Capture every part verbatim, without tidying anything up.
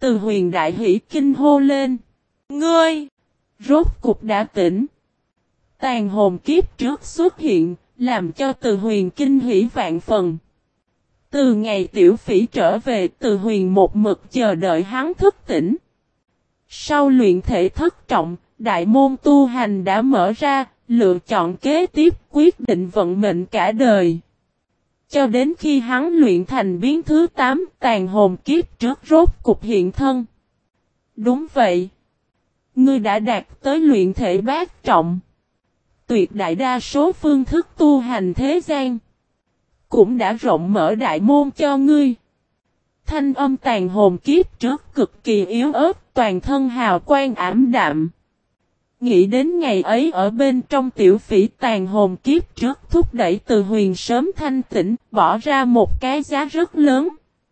Từ Huyền đại hỉ kinh hô lên. Ngươi! Rốt cục đã tỉnh. Tàn hồn kiếp trước xuất hiện, làm cho Từ Huyền kinh hỉ vạn phần. Từ ngày Tiểu Phỉ trở về, Từ Huyền một mực chờ đợi hắn thức tỉnh. Sau luyện thể thất trọng, đại môn tu hành đã mở ra, lựa chọn kế tiếp quyết định vận mệnh cả đời. Cho đến khi hắn luyện thành biến thứ tám, tàn hồn kiếp trước rốt cục hiện thân. Đúng vậy. Ngươi đã đạt tới luyện thể bát trọng. Tuyệt đại đa số phương thức tu hành thế gian cũng đã rộng mở đại môn cho ngươi. Thanh âm tàn hồn kiếp trước cực kỳ yếu ớt, toàn thân hào quang ảm đạm. Nghĩ đến ngày ấy ở bên trong Tiểu Phỉ, tàn hồn kiếp trước thúc đẩy Từ Huyền sớm thanh tỉnh, bỏ ra một cái giá rất lớn.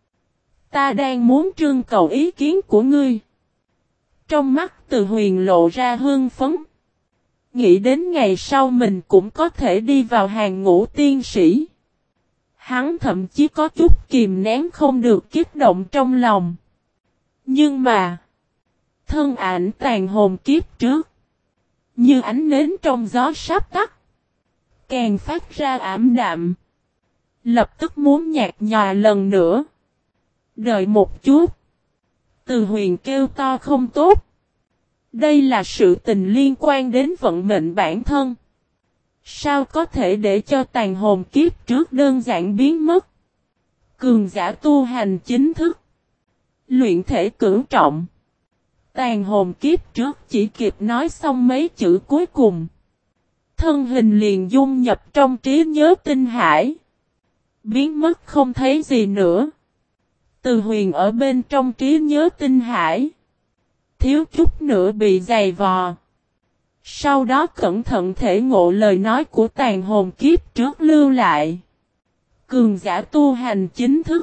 Ta đang muốn trưng cầu ý kiến của ngươi. Trong mắt Từ Huyền lộ ra hưng phấn. Nghĩ đến ngày sau mình cũng có thể đi vào hàng ngũ tiên sĩ. Hắn thậm chí có chút kìm nén không được kích động trong lòng. Nhưng mà, thân ảnh tàn hồn kiếp trước, như ánh nến trong gió sắp tắt, càng phát ra ảm đạm. Lập tức muốn nhạt nhòa lần nữa. Đợi một chút. Từ Huyền kêu to không tốt. Đây là sự tình liên quan đến vận mệnh bản thân. Sao có thể để cho tàn hồn kiếp trước đơn giản biến mất? Cường giả tu hành chính thức. Luyện thể cửu trọng. Tàn hồn kiếp trước chỉ kịp nói xong mấy chữ cuối cùng. Thân hình liền dung nhập trong trí nhớ tinh hải. Biến mất không thấy gì nữa. Từ Huyền ở bên trong trí nhớ tinh hải. Thiếu chút nữa bị dày vò. Sau đó cẩn thận thể ngộ lời nói của tàn hồn kiếp trước lưu lại. Cường giả tu hành chính thức.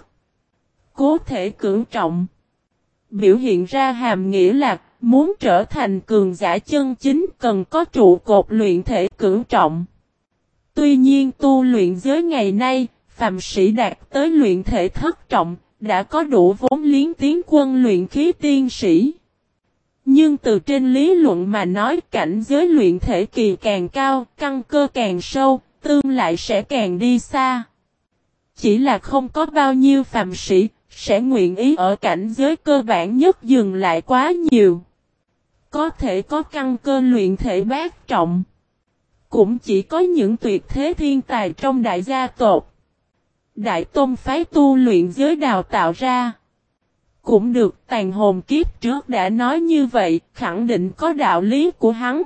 Cố thể cửu trọng. Biểu hiện ra hàm nghĩa là muốn trở thành cường giả chân chính cần có trụ cột luyện thể cửu trọng. Tuy nhiên tu luyện giới ngày nay, phàm sĩ đạt tới luyện thể thất trọng, đã có đủ vốn liếng tiến quân luyện khí tiên sĩ. Nhưng từ trên lý luận mà nói, cảnh giới luyện thể kỳ càng cao, căn cơ càng sâu, tương lại sẽ càng đi xa. Chỉ là không có bao nhiêu phàm sĩ sẽ nguyện ý ở cảnh giới cơ bản nhất dừng lại quá nhiều. Có thể có căn cơ luyện thể bát trọng. Cũng chỉ có những tuyệt thế thiên tài trong đại gia tộc, đại tôn phái tu luyện giới đào tạo ra. Cũng được, tàn hồn kiếp trước đã nói như vậy, khẳng định có đạo lý của hắn.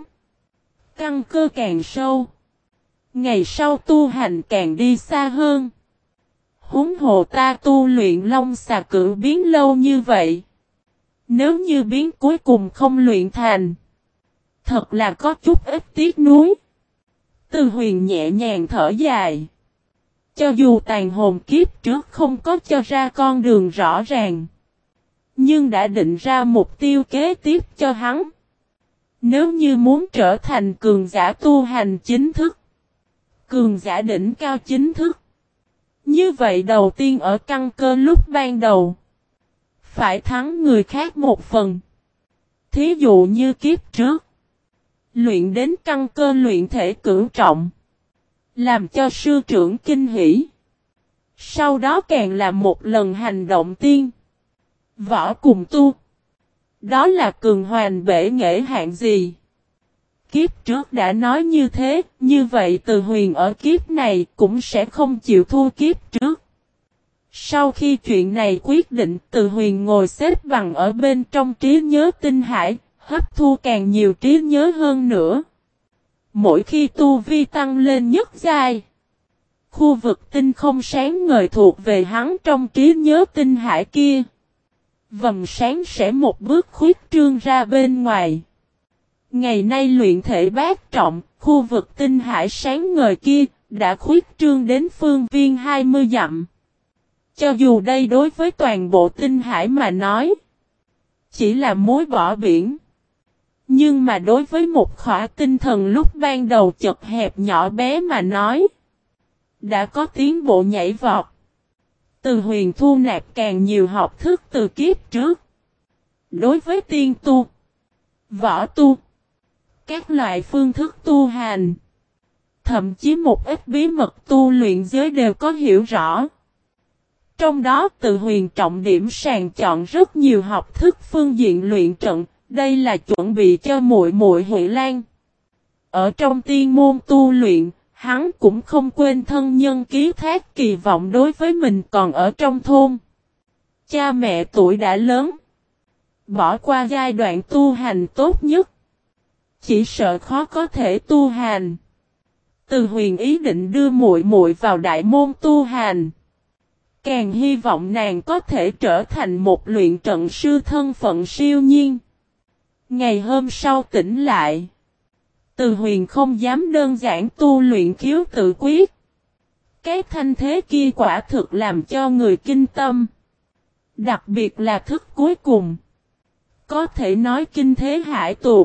Căn cơ càng sâu, ngày sau tu hành càng đi xa hơn. Huống hồ ta tu luyện long xà cử biến lâu như vậy. Nếu như biến cuối cùng không luyện thành, thật là có chút ít tiếc nuối. Từ Huyền nhẹ nhàng thở dài. Cho dù tàn hồn kiếp trước không có cho ra con đường rõ ràng, nhưng đã định ra mục tiêu kế tiếp cho hắn. Nếu như muốn trở thành cường giả tu hành chính thức, cường giả đỉnh cao chính thức, như vậy đầu tiên ở căn cơ lúc ban đầu, phải thắng người khác một phần. Thí dụ như kiếp trước, luyện đến căn cơ luyện thể cửu trọng, làm cho sư trưởng kinh hỉ. Sau đó càng là một lần hành động tiên. Võ cùng tu. Đó là cường hoàn bể nghệ hạng gì? Kiếp trước đã nói như thế, như vậy Từ Huyền ở kiếp này cũng sẽ không chịu thua kiếp trước. Sau khi chuyện này quyết định, Từ Huyền ngồi xếp bằng ở bên trong trí nhớ tinh hải, hấp thu càng nhiều trí nhớ hơn nữa. Mỗi khi tu vi tăng lên nhất giai, khu vực tinh không sáng ngời thuộc về hắn trong trí nhớ tinh hải kia, vầng sáng sẽ một bước khuyết trương ra bên ngoài. Ngày nay luyện thể bát trọng, khu vực tinh hải sáng ngời kia đã khuyết trương đến phương viên hai mươi dặm. Cho dù đây đối với toàn bộ tinh hải mà nói, chỉ là mối bỏ biển. Nhưng mà đối với một khỏa tinh thần lúc ban đầu chật hẹp nhỏ bé mà nói, đã có tiến bộ nhảy vọt. Từ Huyền thu nạp càng nhiều học thức từ kiếp trước. Đối với tiên tu, võ tu, các loại phương thức tu hành, thậm chí một ít bí mật tu luyện giới đều có hiểu rõ. Trong đó Từ Huyền trọng điểm sàng chọn rất nhiều học thức phương diện luyện trận, đây là chuẩn bị cho muội muội Huệ Lan. Ở trong tiên môn tu luyện, hắn cũng không quên thân nhân ký thác kỳ vọng đối với mình còn ở trong thôn. Cha mẹ tuổi đã lớn, bỏ qua giai đoạn tu hành tốt nhất, chỉ sợ khó có thể tu hành. Từ Huyền ý định đưa muội muội vào đại môn tu hành, càng hy vọng nàng có thể trở thành một luyện trận sư thân phận siêu nhiên. Ngày hôm sau tỉnh lại, Từ Huyền không dám đơn giản tu luyện khiếu tự quyết. Cái thanh thế kia quả thực làm cho người kinh tâm. Đặc biệt là thức cuối cùng, có thể nói kinh thế hải tuột.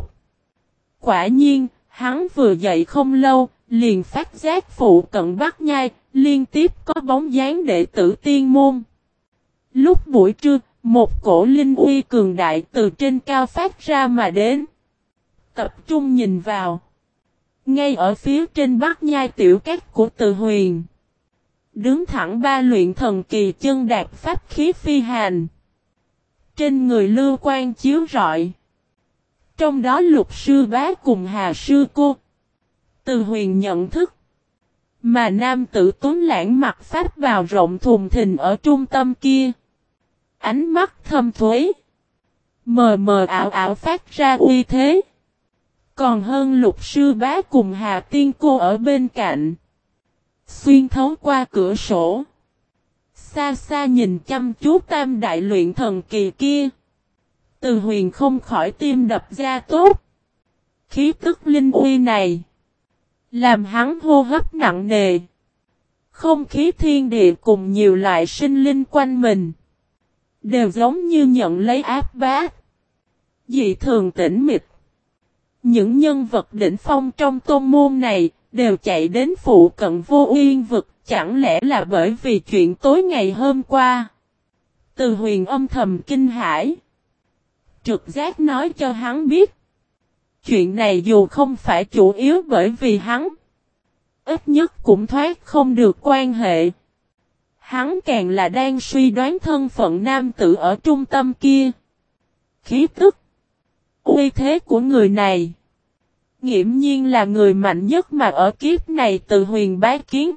Quả nhiên, hắn vừa dậy không lâu, liền phát giác phụ cận Bắc Nhai, liên tiếp có bóng dáng đệ tử tiên môn. Lúc buổi trưa, một cổ linh uy cường đại từ trên cao phát ra mà đến. Tập trung nhìn vào. Ngay ở phía trên Bắc Nhai tiểu các của Từ Huyền, đứng thẳng ba luyện thần kỳ chân đạp pháp khí phi hành. Trên người lưu quan chiếu rọi. Trong đó Lục sư bá cùng Hà sư cô. Từ Huyền nhận thức. Mà nam tử tuấn lãng mặc pháp bào rộng thùng thình ở trung tâm kia, ánh mắt thâm thuế, mờ mờ ảo ảo phát ra uy thế. Còn hơn Lục sư bá cùng Hà tiên cô ở bên cạnh. Xuyên thấu qua cửa sổ, xa xa nhìn chăm chú tam đại luyện thần kỳ kia, Từ Huyền không khỏi tim đập ra tốt. Khí tức linh uy này làm hắn hô hấp nặng nề. Không khí thiên địa cùng nhiều loại sinh linh quanh mình đều giống như nhận lấy áp bát, dị thường tĩnh mịch. Những nhân vật đỉnh phong trong tôn môn này đều chạy đến phụ cận Vô Uyên vực, chẳng lẽ là bởi vì chuyện tối ngày hôm qua? Từ Huyền âm thầm kinh hãi. Trực giác nói cho hắn biết, chuyện này dù không phải chủ yếu bởi vì hắn, ít nhất cũng thoát không được quan hệ. Hắn càng là đang suy đoán thân phận nam tử ở trung tâm kia. Khí tức, uy thế của người này, nghiễm nhiên là người mạnh nhất mà ở kiếp này Từ Huyền bái kiến.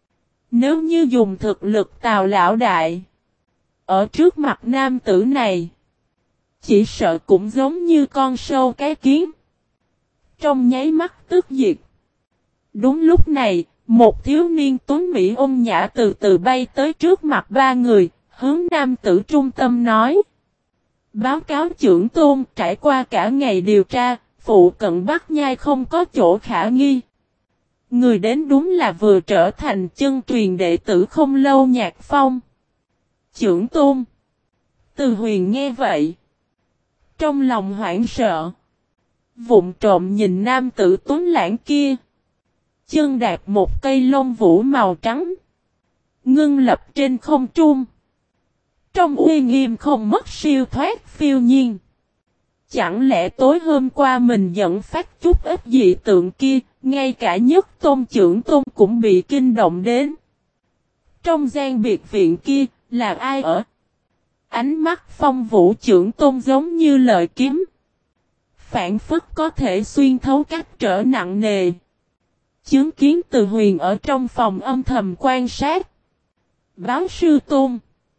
Nếu như dùng thực lực Tào lão đại, ở trước mặt nam tử này, chỉ sợ cũng giống như con sâu cái kiến, trong nháy mắt tức diệt. Đúng lúc này, một thiếu niên tuấn mỹ ôn nhã từ từ bay tới trước mặt ba người, hướng nam tử trung tâm nói. Báo cáo trưởng tôn, trải qua cả ngày điều tra, phụ cận Bắc Nhai không có chỗ khả nghi. Người đến đúng là vừa trở thành chân truyền đệ tử không lâu Nhạc Phong. Trưởng tôn. Từ Huyền nghe vậy, trong lòng hoảng sợ, vụng trộm nhìn nam tử tuấn lãng kia. Chân đạp một cây lông vũ màu trắng, ngưng lập trên không trung. Trong uy nghiêm không mất siêu thoát phiêu nhiên. Chẳng lẽ tối hôm qua mình dẫn phát chút ít dị tượng kia, ngay cả nhất tôn trưởng tôn cũng bị kinh động đến. Trong gian biệt viện kia, là ai ở? Ánh mắt Phong Vũ trưởng tôn giống như lợi kiếm, phản phất có thể xuyên thấu cách trở nặng nề. Chứng kiến Từ Huyền ở trong phòng âm thầm quan sát. Báo sư tôn.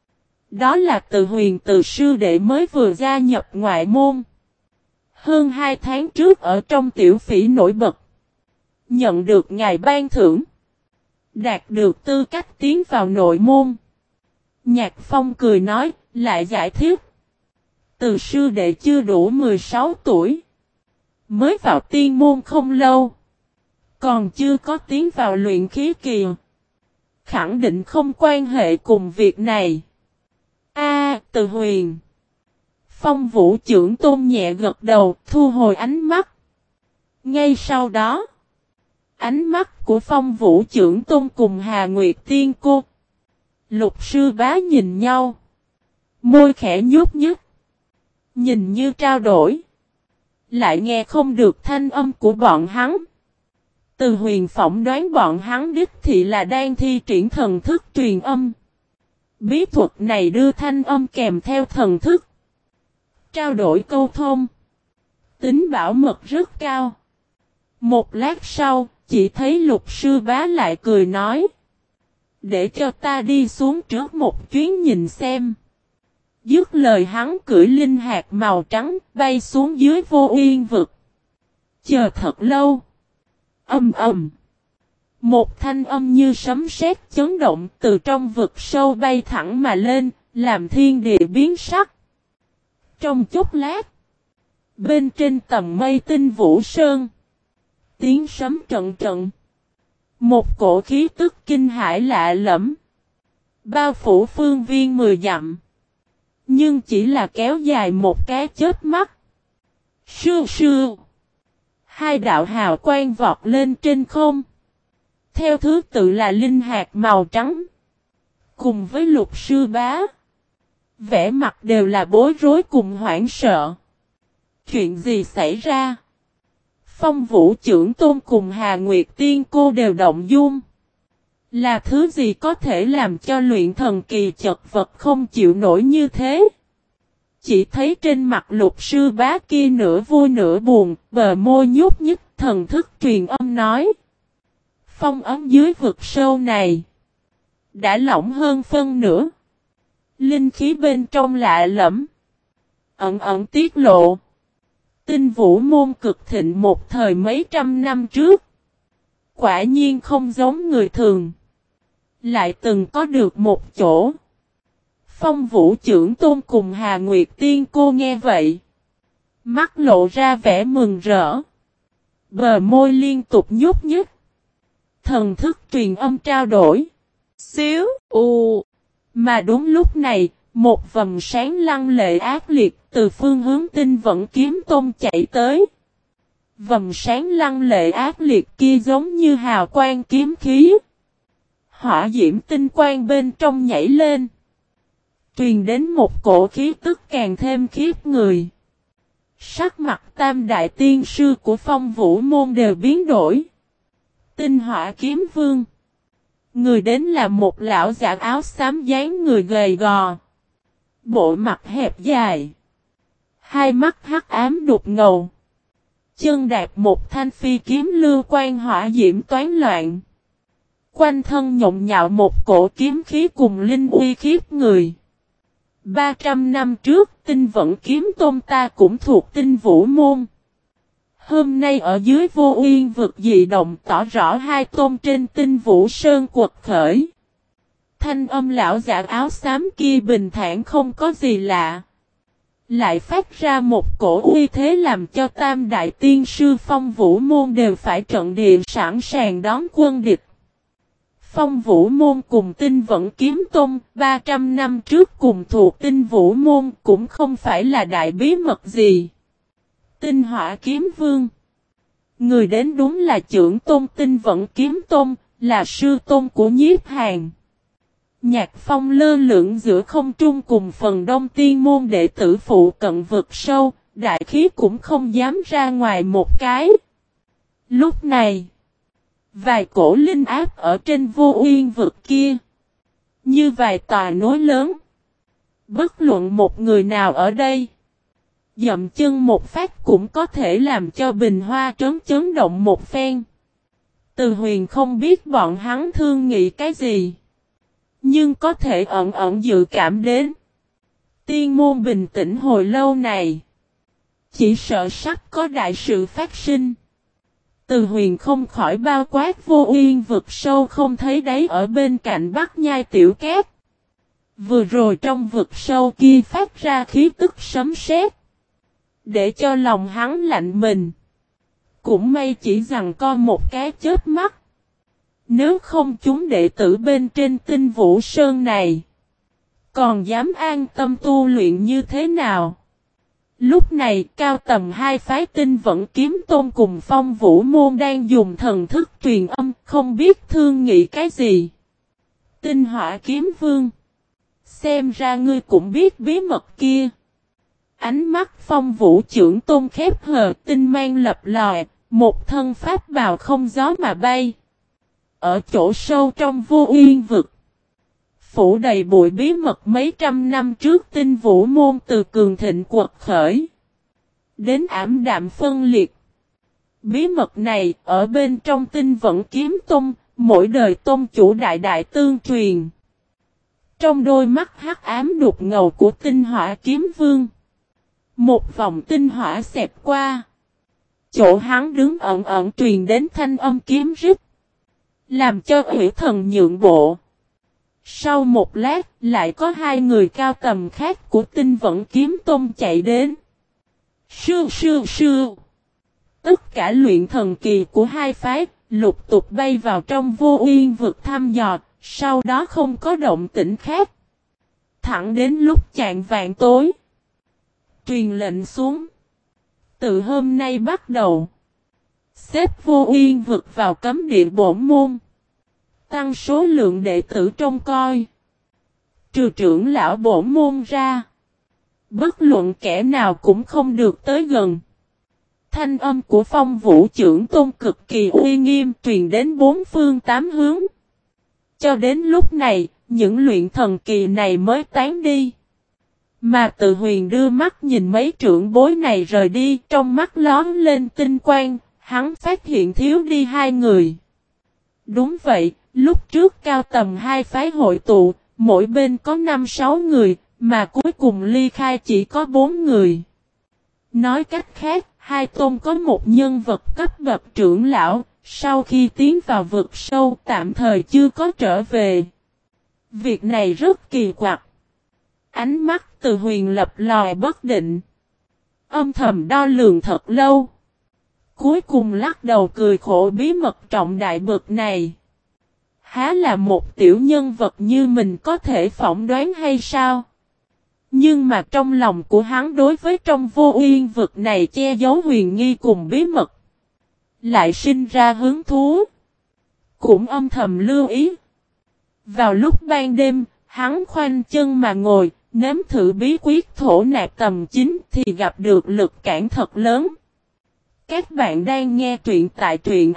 Đó là Từ Huyền từ sư đệ mới vừa gia nhập ngoại môn. Hơn hai tháng trước ở trong tiểu phỉ nổi bật, nhận được ngài ban thưởng, đạt được tư cách tiến vào nội môn. Nhạc Phong cười nói, lại giải thích. Từ sư đệ chưa đủ mười sáu tuổi, mới vào tiên môn không lâu, còn chưa có tiến vào luyện khí kỳ, khẳng định không quan hệ cùng việc này. A, Từ Huyền. Phong Vũ trưởng tôn nhẹ gật đầu, thu hồi ánh mắt. Ngay sau đó, ánh mắt của Phong Vũ trưởng tôn cùng Hà Nguyệt tiên cô, Lục sư bá nhìn nhau, môi khẽ nhúc nhích. Nhìn như trao đổi. Lại nghe không được thanh âm của bọn hắn. Từ Huyền phỏng đoán bọn hắn đích thị là đang thi triển thần thức truyền âm. Bí thuật này đưa thanh âm kèm theo thần thức. Trao đổi câu thông. Tính bảo mật rất cao. Một lát sau, chỉ thấy Lục Sư Bá lại cười nói. Để cho ta đi xuống trước một chuyến nhìn xem. Dứt lời hắn cưỡi linh hạt màu trắng bay xuống dưới Vô Uyên vực. Chờ thật lâu. Âm ầm. Một thanh âm như sấm sét chấn động từ trong vực sâu bay thẳng mà lên, làm thiên địa biến sắc. Trong chốc lát, bên trên tầm mây Tinh Vũ Sơn, tiếng sấm trận trận. Một cổ khí tức kinh hãi lạ lẫm, bao phủ phương viên mười dặm. Nhưng chỉ là kéo dài một cái chớp mắt. Sưu sưu. Hai đạo hào quang vọt lên trên không. Theo thứ tự là linh hạt màu trắng. Cùng với Lục Sư Bá. Vẻ mặt đều là bối rối cùng hoảng sợ. Chuyện gì xảy ra? Phong Vũ Chưởng Tôn cùng Hà Nguyệt Tiên Cô đều động dung. Là thứ gì có thể làm cho luyện thần kỳ chật vật không chịu nổi như thế? Chỉ thấy trên mặt Lục Sư Bá kia nửa vui nửa buồn, bờ môi nhúc nhích, thần thức truyền âm nói. Phong ấm dưới vực sâu này đã lỏng hơn phân nửa. Linh khí bên trong lạ lẫm, ẩn ẩn tiết lộ. Tinh Vũ môn cực thịnh một thời mấy trăm năm trước. Quả nhiên không giống người thường. Lại từng có được một chỗ. Phong Vũ Chưởng Tôn cùng Hà Nguyệt Tiên Cô nghe vậy. Mắt lộ ra vẻ mừng rỡ. Bờ môi liên tục nhúc nhích. Thần thức truyền âm trao đổi. Xíu, u. Mà đúng lúc này, một vầng sáng lăng lệ ác liệt từ phương hướng Tinh Vận Kiếm Tôn chạy tới. Vầng sáng lăng lệ ác liệt kia giống như hào quang kiếm khí. Hỏa diễm tinh quang bên trong nhảy lên. Truyền đến một cổ khí tức càng thêm khiếp người. Sắc mặt tam đại tiên sư của Phong Vũ môn đều biến đổi. Tinh Hỏa Kiếm Vương. Người đến là một lão giả áo xám dáng người gầy gò. Bộ mặt hẹp dài. Hai mắt hắc ám đục ngầu. Chân đạp một thanh phi kiếm lưu quan hỏa diễm toán loạn. Quanh thân nhộn nhạo một cổ kiếm khí cùng linh uy khiếp người. Ba trăm năm trước Tinh Vận Kiếm Tôn ta cũng thuộc Tinh Vũ môn. Hôm nay ở dưới Vô Uyên vực dị động tỏ rõ hai tôn trên Tinh Vũ Sơn quật khởi. Thanh âm lão giả áo xám kia bình thản không có gì lạ. Lại phát ra một cổ uy thế làm cho tam đại tiên sư Phong Vũ môn đều phải trận địa sẵn sàng đón quân địch. Phong Vũ môn cùng Tinh Vận Kiếm Tôn ba trăm năm trước cùng thuộc Tinh Vũ môn cũng không phải là đại bí mật gì. Tinh Hỏa Kiếm Vương. Người đến đúng là trưởng tôn Tinh Vận Kiếm Tôn, là sư tôn của Nhiếp Hàn. Nhạc Phong lơ lửng giữa không trung cùng phần đông tiên môn đệ tử phụ cận vực sâu, đại khí cũng không dám ra ngoài một cái. Lúc này, vài cổ linh áp ở trên Vô Uyên vực kia, như vài tòa núi lớn. Bất luận một người nào ở đây, dậm chân một phát cũng có thể làm cho bình hoa trấn chấn động một phen. Từ Huyền không biết bọn hắn thương nghị cái gì, nhưng có thể ẩn ẩn dự cảm đến. Tiên môn bình tĩnh hồi lâu này, chỉ sợ sắp có đại sự phát sinh. Từ Huyền không khỏi bao quát Vô Uyên vực sâu không thấy đáy ở bên cạnh Bắc Nhai Tiểu Cát. Vừa rồi trong vực sâu kia phát ra khí tức sấm sét, để cho lòng hắn lạnh mình. Cũng may chỉ rằng co một cái chớp mắt. Nếu không chúng đệ tử bên trên Tinh Vũ Sơn này, còn dám an tâm tu luyện như thế nào? Lúc này cao tầm hai phái Tinh Vận Kiếm Tôn cùng Phong Vũ môn đang dùng thần thức truyền âm, không biết thương nghị cái gì. Tinh Hỏa Kiếm Vương. Xem ra ngươi cũng biết bí mật kia. Ánh mắt Phong Vũ Chưởng Tôn khép hờ, tinh mang lập lòe, một thân pháp bào không gió mà bay. Ở chỗ sâu trong Vô Uyên Vực, phủ đầy bụi bí mật mấy trăm năm trước Tinh Vũ môn từ cường thịnh quật khởi đến ảm đạm phân liệt. Bí mật này ở bên trong Tinh Vẫn Kiếm Tông, mỗi đời tôn chủ đại đại tương truyền. Trong đôi mắt hắc ám đục ngầu của Tinh Hỏa Kiếm Vương, một vòng tinh hỏa xẹt qua. Chỗ hắn đứng ẩn ẩn truyền đến thanh âm kiếm rít, làm cho Ủy Thần nhượng bộ. Sau một lát, lại có hai người cao tầm khác của Tinh Vẫn Kiếm Tông chạy đến. Sư sư sư. Tất cả luyện thần kỳ của hai phái, lục tục bay vào trong Vô Uyên Vực thăm dò, sau đó không có động tĩnh khác. Thẳng đến lúc chạng vạn tối, truyền lệnh xuống. Từ hôm nay bắt đầu, xếp Vô Uyên Vực vào cấm địa bổn môn. Tăng số lượng đệ tử trông coi. Trừ trưởng lão bổn môn ra, bất luận kẻ nào cũng không được tới gần. Thanh âm của Phong Vũ Chưởng Tôn cực kỳ uy nghiêm truyền đến bốn phương tám hướng. Cho đến lúc này, những luyện thần kỳ này mới tán đi. Mà Tự Huyền đưa mắt nhìn mấy trưởng bối này rời đi, trong mắt lóm lên tinh quang, hắn phát hiện thiếu đi hai người. Đúng vậy, lúc trước cao tầm hai phái hội tụ, mỗi bên có năm sáu người, mà cuối cùng ly khai chỉ có bốn người. Nói cách khác, hai tôn có một nhân vật cấp bậc trưởng lão, sau khi tiến vào vực sâu tạm thời chưa có trở về. Việc này rất kỳ quặc. Ánh mắt Từ Huyền lập lòi bất định. Âm thầm đo lường thật lâu. Cuối cùng lắc đầu cười khổ, bí mật trọng đại bực này. Há là một tiểu nhân vật như mình có thể phỏng đoán hay sao? Nhưng mà trong lòng của hắn đối với trong Vô Uyên Vực này che giấu huyền nghi cùng bí mật, lại sinh ra hứng thú. Cũng âm thầm lưu ý. Vào lúc ban đêm, hắn khoanh chân mà ngồi, nếm thử bí quyết thổ nạp tầm chín thì gặp được lực cản thật lớn. Các bạn đang nghe truyện tại truyện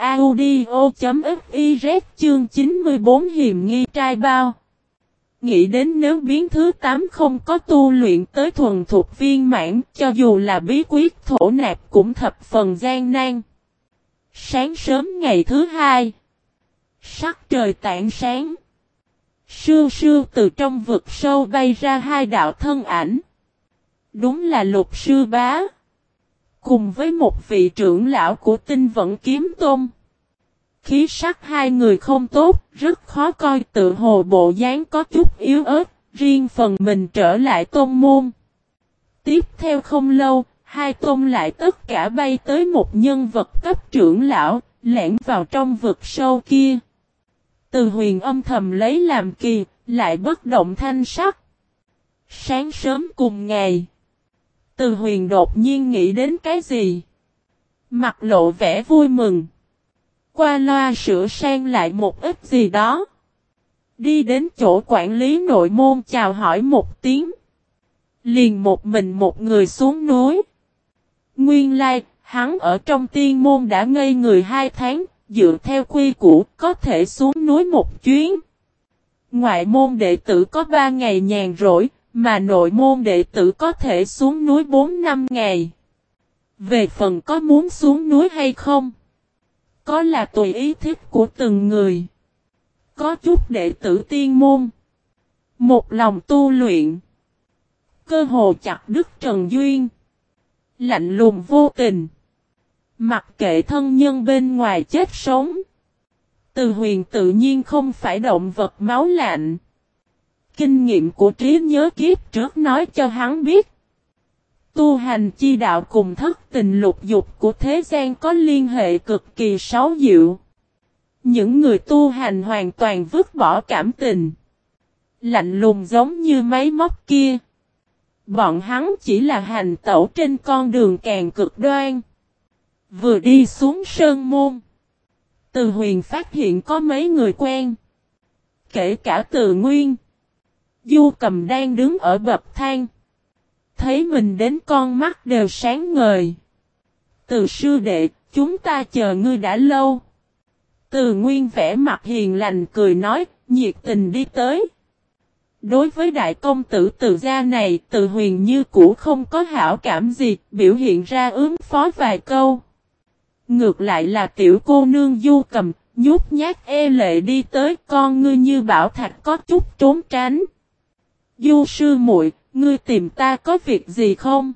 audio.fiz chương chín mươi bốn Hiềm Nghi Trai Bao. Nghĩ đến nếu biến thứ tám không có tu luyện tới thuần thuộc viên mãn, cho dù là bí quyết thổ nạp cũng thập phần gian nan. Sáng sớm ngày thứ hai, sắc trời tảng sáng. Sương sương từ trong vực sâu bay ra hai đạo thân ảnh. Đúng là Lục Sư Bá, cùng với một vị trưởng lão của Tinh Vẫn Kiếm Tôn. Khí sắc hai người không tốt, rất khó coi, tự hồ bộ dáng có chút yếu ớt, riêng phần mình trở lại tôn môn. Tiếp theo không lâu, hai tôn lại tất cả bay tới một nhân vật cấp trưởng lão, lẻn vào trong vực sâu kia. Từ Huyền âm thầm lấy làm kỳ, lại bất động thanh sắc. Sáng sớm cùng ngày, Từ Huyền đột nhiên nghĩ đến cái gì? Mặt lộ vẻ vui mừng. Qua loa sửa sang lại một ít gì đó. Đi đến chỗ quản lý nội môn chào hỏi một tiếng. Liền một mình một người xuống núi. Nguyên lai, hắn ở trong tiên môn đã ngây người hai tháng, dựa theo quy củ có thể xuống núi một chuyến. Ngoại môn đệ tử có ba ngày nhàn rỗi, mà nội môn đệ tử có thể xuống núi bốn năm ngày. Về phần có muốn xuống núi hay không? Có là tùy ý thích của từng người. Có chút đệ tử tiên môn, một lòng tu luyện, cơ hồ chặt đứt trần duyên, lạnh lùng vô tình, mặc kệ thân nhân bên ngoài chết sống. Từ Huyền tự nhiên không phải động vật máu lạnh. Kinh nghiệm của trí nhớ kiếp trước nói cho hắn biết, tu hành chi đạo cùng thất tình lục dục của thế gian có liên hệ cực kỳ xấu diệu. Những người tu hành hoàn toàn vứt bỏ cảm tình, lạnh lùng giống như máy móc kia. Bọn hắn chỉ là hành tẩu trên con đường càng cực đoan. Vừa đi xuống sơn môn, Từ Huyền phát hiện có mấy người quen. Kể cả Từ Nguyên, Du Cầm đang đứng ở bậc thang. Thấy mình đến con mắt đều sáng ngời. Từ sư đệ, chúng ta chờ ngươi đã lâu. Từ Nguyên vẻ mặt hiền lành cười nói, nhiệt tình đi tới. Đối với đại công tử Từ gia này, Từ Huyền như cũ không có hảo cảm gì, biểu hiện ra ứng phó vài câu. Ngược lại là tiểu cô nương Du Cầm, nhút nhát e lệ đi tới, con ngươi như bảo thạch có chút trốn tránh. Du sư muội, ngươi tìm ta có việc gì không?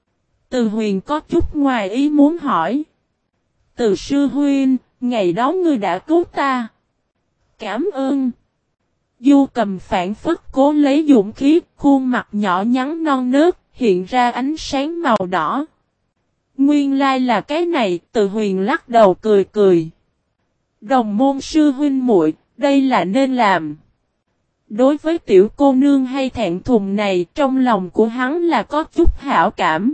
Từ Huyền có chút ngoài ý muốn hỏi. Từ sư huynh, ngày đó ngươi đã cứu ta. Cảm ơn. Du Cầm phản phất cố lấy dũng khí, khuôn mặt nhỏ nhắn non nớt, hiện ra ánh sáng màu đỏ. Nguyên lai là cái này, Từ Huyền lắc đầu cười cười. Đồng môn sư huynh muội, đây là nên làm. Đối với tiểu cô nương hay thẹn thùng này, trong lòng của hắn là có chút hảo cảm.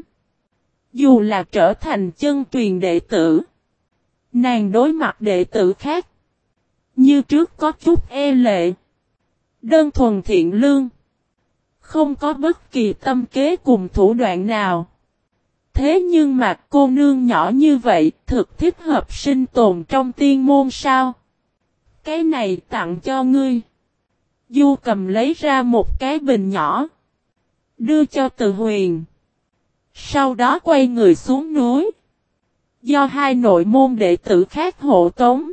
Dù là trở thành chân truyền đệ tử, nàng đối mặt đệ tử khác, như trước có chút e lệ. Đơn thuần thiện lương, không có bất kỳ tâm kế cùng thủ đoạn nào. Thế nhưng mà cô nương nhỏ như vậy, thực thích hợp sinh tồn trong tiên môn sao? Cái này tặng cho ngươi. Du Cầm lấy ra một cái bình nhỏ, đưa cho Từ Huyền. Sau đó quay người xuống núi. Do hai nội môn đệ tử khác hộ tống.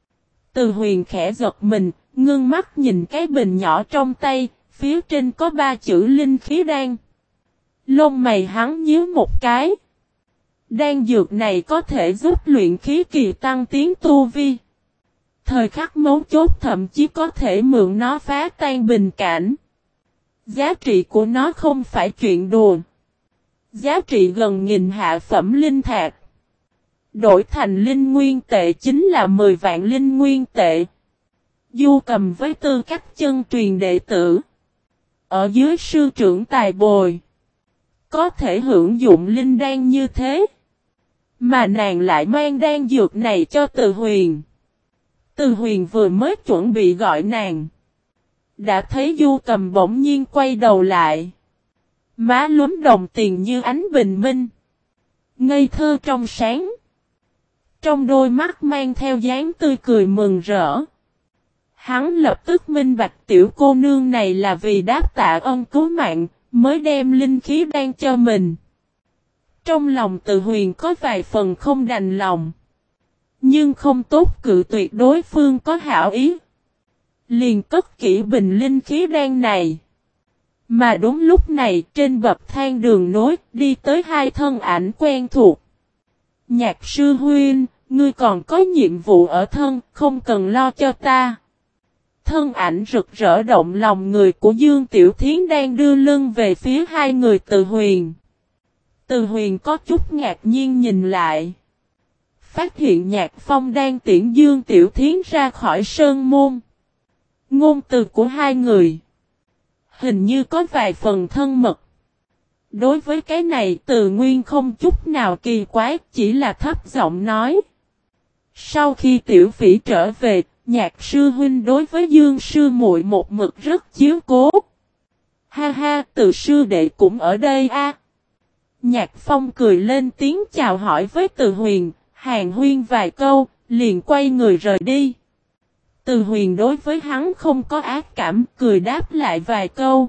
Từ Huyền khẽ giật mình, ngưng mắt nhìn cái bình nhỏ trong tay, phía trên có ba chữ linh khí đan. Lông mày hắn nhíu một cái. Đan dược này có thể giúp luyện khí kỳ tăng tiến tu vi. Thời khắc mấu chốt thậm chí có thể mượn nó phá tan bình cảnh. Giá trị của nó không phải chuyện đùa. Giá trị gần nghìn hạ phẩm linh thạch. Đổi thành linh nguyên tệ chính là mười vạn linh nguyên tệ. Du Cầm với tư cách chân truyền đệ tử. Ở dưới sư trưởng tài bồi. Có thể hưởng dụng linh đan như thế. Mà nàng lại mang đan dược này cho Từ Huyền. Từ Huyền vừa mới chuẩn bị gọi nàng. Đã thấy Du Cầm bỗng nhiên quay đầu lại. Má lúm đồng tiền như ánh bình minh. Ngây thơ trong sáng. Trong đôi mắt mang theo dáng tươi cười mừng rỡ. Hắn lập tức minh bạch tiểu cô nương này là vì đáp tạ ân cứu mạng, mới đem linh khí đan cho mình. Trong lòng Từ Huyền có vài phần không đành lòng. Nhưng không tốt cự tuyệt đối phương có hảo ý. Liền cất kỹ bình linh khí đan này. Mà đúng lúc này trên bậc thang đường nối đi tới hai thân ảnh quen thuộc. Nhạc sư huynh, ngươi còn có nhiệm vụ ở thân, không cần lo cho ta. Thân ảnh rực rỡ động lòng người của Dương Tiểu Thiến đang đưa lưng về phía hai người Từ Huyền. Từ Huyền có chút ngạc nhiên nhìn lại. Phát hiện Nhạc Phong đang tiễn Dương Tiểu Thiến ra khỏi sơn môn. Ngôn từ của hai người hình như có vài phần thân mật. Đối với cái này Từ Nguyên không chút nào kỳ quái, chỉ là thấp giọng nói. Sau khi Tiểu Phỉ trở về, Nhạc sư huynh đối với Dương sư muội một mực rất chiếu cố. Ha ha, Từ sư đệ cũng ở đây a. À. Nhạc Phong cười lên tiếng chào hỏi với Từ Huyền, hàn huyên vài câu, liền quay người rời đi. Từ Huyền đối với hắn không có ác cảm, cười đáp lại vài câu.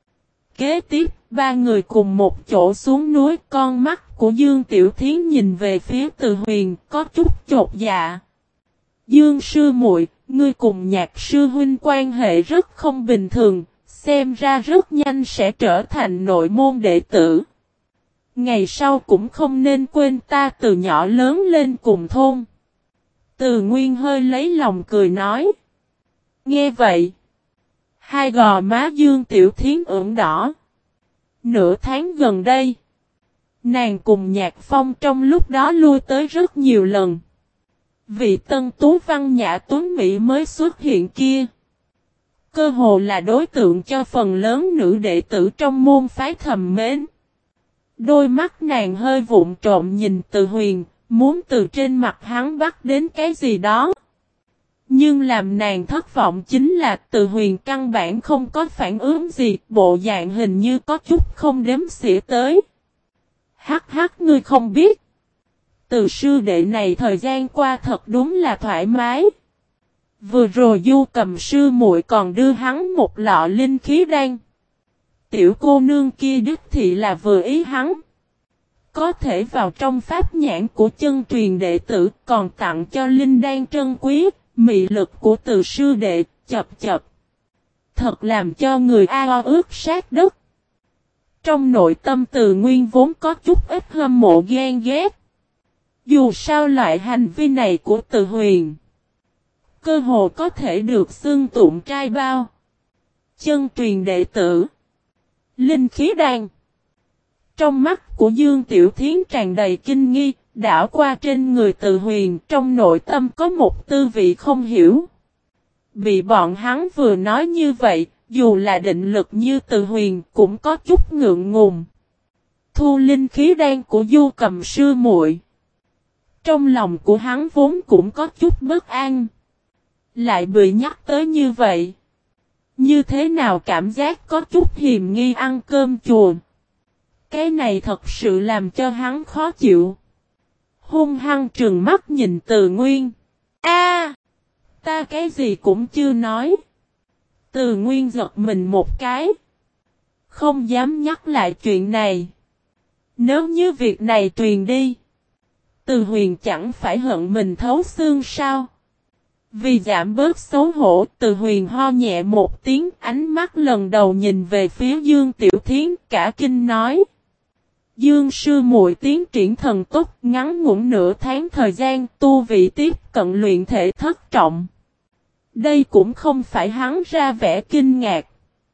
Kế tiếp, ba người cùng một chỗ xuống núi, con mắt của Dương Tiểu Thiến nhìn về phía Từ Huyền, có chút chột dạ. Dương sư muội, ngươi cùng Nhạc sư huynh quan hệ rất không bình thường, xem ra rất nhanh sẽ trở thành nội môn đệ tử. Ngày sau cũng không nên quên ta từ nhỏ lớn lên cùng thôn. Từ Nguyên hơi lấy lòng cười nói. Nghe vậy, hai gò má Dương Tiểu Thiến ửng đỏ. Nửa tháng gần đây, nàng cùng Nhạc Phong trong lúc đó lui tới rất nhiều lần. Vị tân tú văn nhã tuấn Mỹ mới xuất hiện kia, cơ hồ là đối tượng cho phần lớn nữ đệ tử trong môn phái thầm mến. Đôi mắt nàng hơi vụng trộm nhìn Từ Huyền, muốn từ trên mặt hắn bắt đến cái gì đó. Nhưng làm nàng thất vọng chính là Từ Huyền căn bản không có phản ứng gì, bộ dạng hình như có chút không đếm xỉa tới. Hắc hắc, ngươi không biết. Từ sư đệ này thời gian qua thật đúng là thoải mái. Vừa rồi Du Cầm sư muội còn đưa hắn một lọ linh khí đan. Tiểu cô nương kia đích thị là vừa ý hắn. Có thể vào trong pháp nhãn của chân truyền đệ tử, còn tặng cho linh đan trân quý, mị lực của Từ sư đệ, chập chập. Thật làm cho người ao ước sát đất. Trong nội tâm Từ Nguyên vốn có chút ít hâm mộ ghen ghét. Dù sao loại hành vi này của Từ Huyền, cơ hồ có thể được xưng tụng trai bao. Chân truyền đệ tử, linh khí đan. Trong mắt của Dương Tiểu Thiến tràn đầy kinh nghi, đảo qua trên người Từ Huyền, trong nội tâm có một tư vị không hiểu. Bị bọn hắn vừa nói như vậy, dù là định lực như Từ Huyền cũng có chút ngượng ngùng. Thu linh khí đan của Du Cầm sư muội. Trong lòng của hắn vốn cũng có chút bất an. Lại bị nhắc tới như vậy. Như thế nào cảm giác có chút hiềm nghi ăn cơm chùa. Cái này thật sự làm cho hắn khó chịu. Hung hăng trừng mắt nhìn Từ Nguyên. A, ta cái gì cũng chưa nói. Từ Nguyên giật mình một cái. Không dám nhắc lại chuyện này. Nếu như việc này truyền đi, Từ Huyền chẳng phải hận mình thấu xương sao? Vì giảm bớt xấu hổ, Từ Huyền ho nhẹ một tiếng, ánh mắt lần đầu nhìn về phía Dương Tiểu Thiến, cả kinh nói. Dương sư muội tiến triển thần tốc, ngắn ngủn nửa tháng thời gian, tu vị tiếp cận luyện thể thất trọng. Đây cũng không phải hắn ra vẻ kinh ngạc.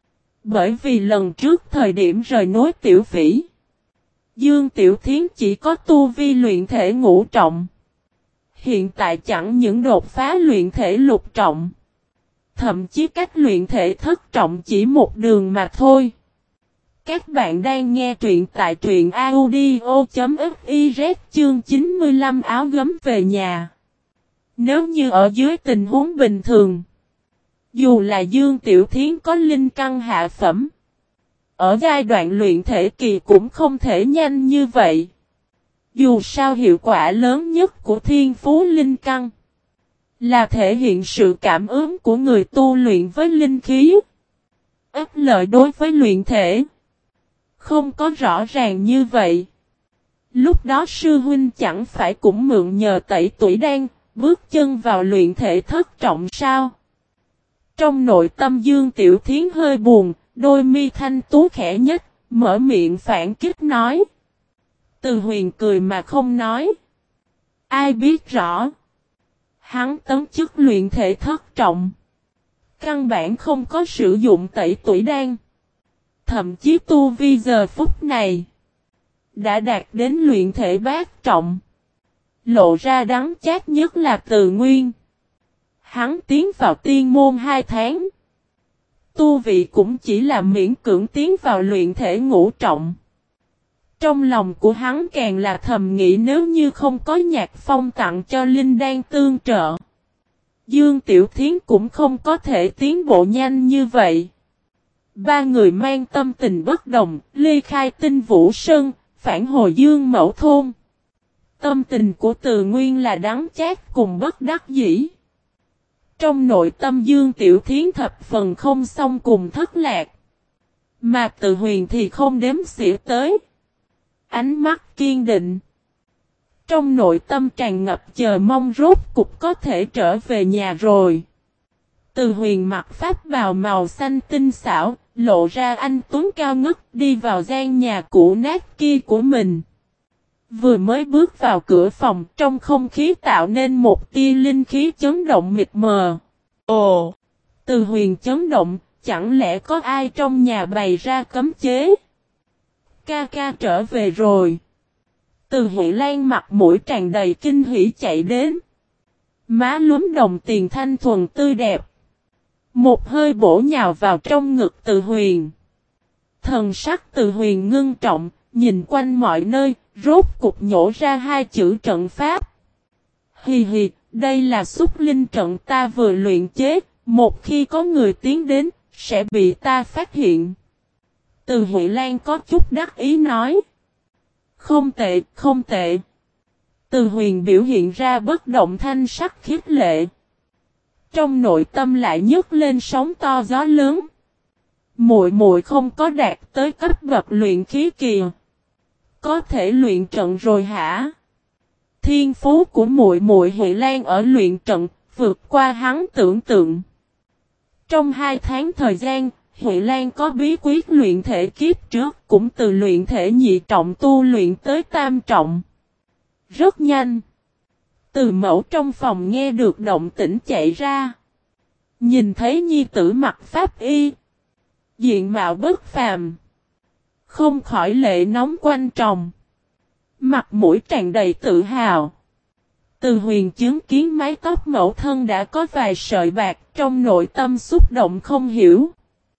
Bởi vì lần trước thời điểm rời núi Tiểu Phỉ, Dương Tiểu Thiến chỉ có tu vi luyện thể ngũ trọng. Hiện tại chẳng những đột phá luyện thể lục trọng, thậm chí cách luyện thể thất trọng chỉ một đường mà thôi. Các bạn đang nghe truyện tại truyện audio.fiz chương chín mươi lăm áo gấm về nhà. Nếu như ở dưới tình huống bình thường, dù là Dương Tiểu Thiến có linh căn hạ phẩm, ở giai đoạn luyện thể kỳ cũng không thể nhanh như vậy. Dù sao hiệu quả lớn nhất của thiên phú linh căn là thể hiện sự cảm ứng của người tu luyện với linh khí. Ích lợi đối với luyện thể không có rõ ràng như vậy. Lúc đó sư huynh chẳng phải cũng mượn nhờ tẩy tuổi đan, bước chân vào luyện thể thất trọng sao? Trong nội tâm Dương Tiểu Thiến hơi buồn, đôi mi thanh tú khẽ nhất, mở miệng phản kích nói. Từ Huyền cười mà không nói. Ai biết rõ. Hắn tấn chức luyện thể thất trọng. Căn bản không có sử dụng tẩy tuổi đan. Thậm chí tu vi giờ phút này đã đạt đến luyện thể bát trọng. Lộ ra đắng chát nhất là Từ Nguyên. Hắn tiến vào tiên môn hai tháng. Tu vị cũng chỉ là miễn cưỡng tiến vào luyện thể ngũ trọng. Trong lòng của hắn càng là thầm nghĩ nếu như không có Nhạc Phong tặng cho linh đan tương trợ, Dương Tiểu Thiến cũng không có thể tiến bộ nhanh như vậy. Ba người mang tâm tình bất đồng, ly khai Tinh Vũ Sơn, phản hồi Dương Mẫu Thôn. Tâm tình của Từ Nguyên là đắng chát cùng bất đắc dĩ. Trong nội tâm Dương Tiểu Thiến thập phần không xong cùng thất lạc. Mà Từ Huyền thì không đếm xỉa tới. Ánh mắt kiên định. Trong nội tâm tràn ngập chờ mong rốt cục có thể trở về nhà rồi. Từ Huyền mặc pháp bào màu xanh tinh xảo, lộ ra anh tuấn cao ngất đi vào gian nhà cũ nát kia của mình. Vừa mới bước vào cửa phòng, trong không khí tạo nên một tia linh khí chấn động mịt mờ. Ồ! Từ Huyền chấn động, chẳng lẽ có ai trong nhà bày ra cấm chế? Ca ca trở về rồi. Từ Huệ Lan mặt mũi tràn đầy kinh hỉ chạy đến. Má lúm đồng tiền thanh thuần tươi đẹp. Một hơi bổ nhào vào trong ngực Từ Huyền. Thần sắc Từ Huyền ngưng trọng, nhìn quanh mọi nơi, rốt cục nhổ ra hai chữ trận pháp. Hì hì, đây là xúc linh trận ta vừa luyện chế, một khi có người tiến đến, sẽ bị ta phát hiện. Từ Huệ Lan có chút đắc ý nói. Không tệ, không tệ. Từ Huyền biểu hiện ra bất động thanh sắc khiếp lệ. Trong nội tâm lại nhấc lên sóng to gió lớn. Muội muội không có đạt tới cấp bậc luyện khí kỳ. Có thể luyện trận rồi hả? Thiên phú của muội muội Huệ Lan ở luyện trận vượt qua hắn tưởng tượng. Trong hai tháng thời gian, Huệ Lan có bí quyết luyện thể kiếp trước cũng từ luyện thể nhị trọng tu luyện tới tam trọng. Rất nhanh. Từ mẫu trong phòng nghe được động tĩnh chạy ra. Nhìn thấy nhi tử mặc pháp y. Diện mạo bất phàm. Không khỏi lệ nóng quanh tròng. Mặt mũi tràn đầy tự hào. Từ Huyền chứng kiến mái tóc mẫu thân đã có vài sợi bạc, trong nội tâm xúc động không hiểu.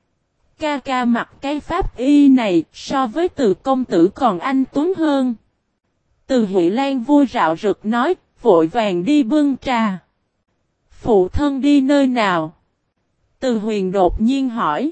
Ca ca mặc cái pháp y này so với Từ công tử còn anh tuấn hơn. Từ Huệ Lan vui rạo rực nói, vội vàng đi bưng trà. Phụ thân đi nơi nào? Từ Huyền đột nhiên hỏi.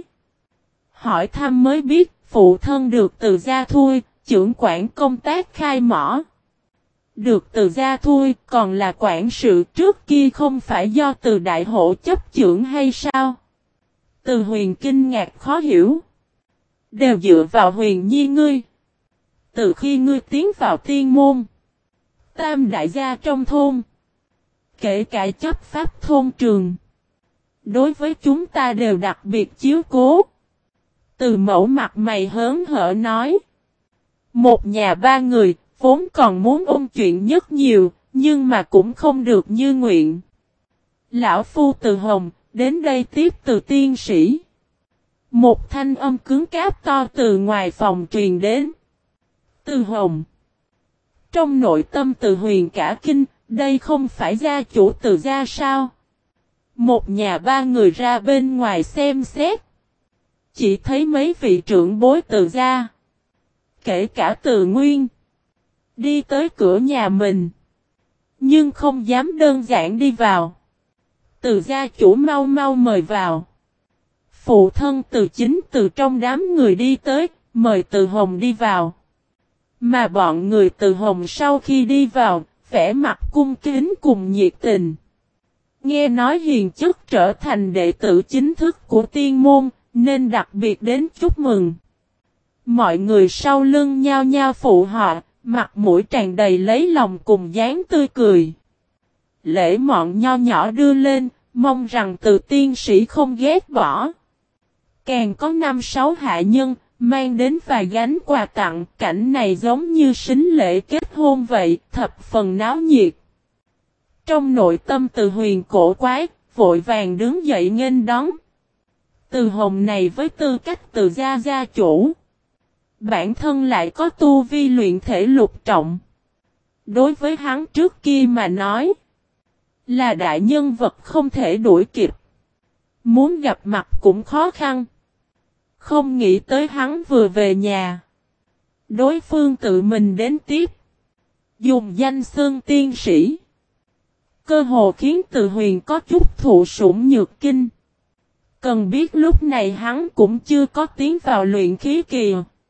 Hỏi thăm mới biết, phụ thân được Từ gia thui, trưởng quản công tác khai mỏ. Được Từ gia thui, còn là quản sự trước kia không phải do Từ đại hộ chấp trưởng hay sao? Từ Huyền kinh ngạc khó hiểu. Đều dựa vào Huyền nhi ngươi. Từ khi ngươi tiến vào tiên môn, tam đại gia trong thôn, kể cả chấp pháp thôn trường, đối với chúng ta đều đặc biệt chiếu cố. Từ mẫu mặt mày hớn hở nói. Một nhà ba người, vốn còn muốn ôn chuyện nhất nhiều, nhưng mà cũng không được như nguyện. Lão phu Từ Hồng, đến đây tiếp Từ tiên sĩ. Một thanh âm cứng cáp to từ ngoài phòng truyền đến. Từ Hồng. Trong nội tâm Từ Huyền cả kinh, đây không phải gia chủ Từ gia sao? Một nhà ba người ra bên ngoài xem xét. Chỉ thấy mấy vị trưởng bối Từ gia. Kể cả Từ Nguyên. Đi tới cửa nhà mình. Nhưng không dám đơn giản đi vào. Từ gia chủ mau mau mời vào. Phụ thân Từ chính từ trong đám người đi tới, mời Từ Hồng đi vào. Mà bọn người Từ Hồng sau khi đi vào, vẻ mặt cung kính cùng nhiệt tình. Nghe nói hiền chất trở thành đệ tử chính thức của tiên môn, nên đặc biệt đến chúc mừng. Mọi người sau lưng nhao nhao phụ họ, mặt mũi tràn đầy lấy lòng cùng dáng tươi cười. Lễ mọn nho nhỏ đưa lên, mong rằng Từ tiên sĩ không ghét bỏ. Càng có năm sáu hạ nhân, mang đến vài gánh quà tặng, cảnh này giống như sính lễ kết hôn vậy, thập phần náo nhiệt. Trong nội tâm Từ Huyền cổ quái, vội vàng đứng dậy nghênh đón. Từ Hồng này với tư cách Từ gia gia chủ, bản thân lại có tu vi luyện thể lục trọng. Đối với hắn trước kia mà nói, là đại nhân vật không thể đuổi kịp. Muốn gặp mặt cũng khó khăn. Không nghĩ tới hắn vừa về nhà, đối phương tự mình đến tiếp. Dùng danh xưng tiên sĩ. Cơ hồ khiến Từ Huyền có chút thụ sủng nhược kinh. Cần biết lúc này hắn cũng chưa có tiến vào luyện khí kỳ.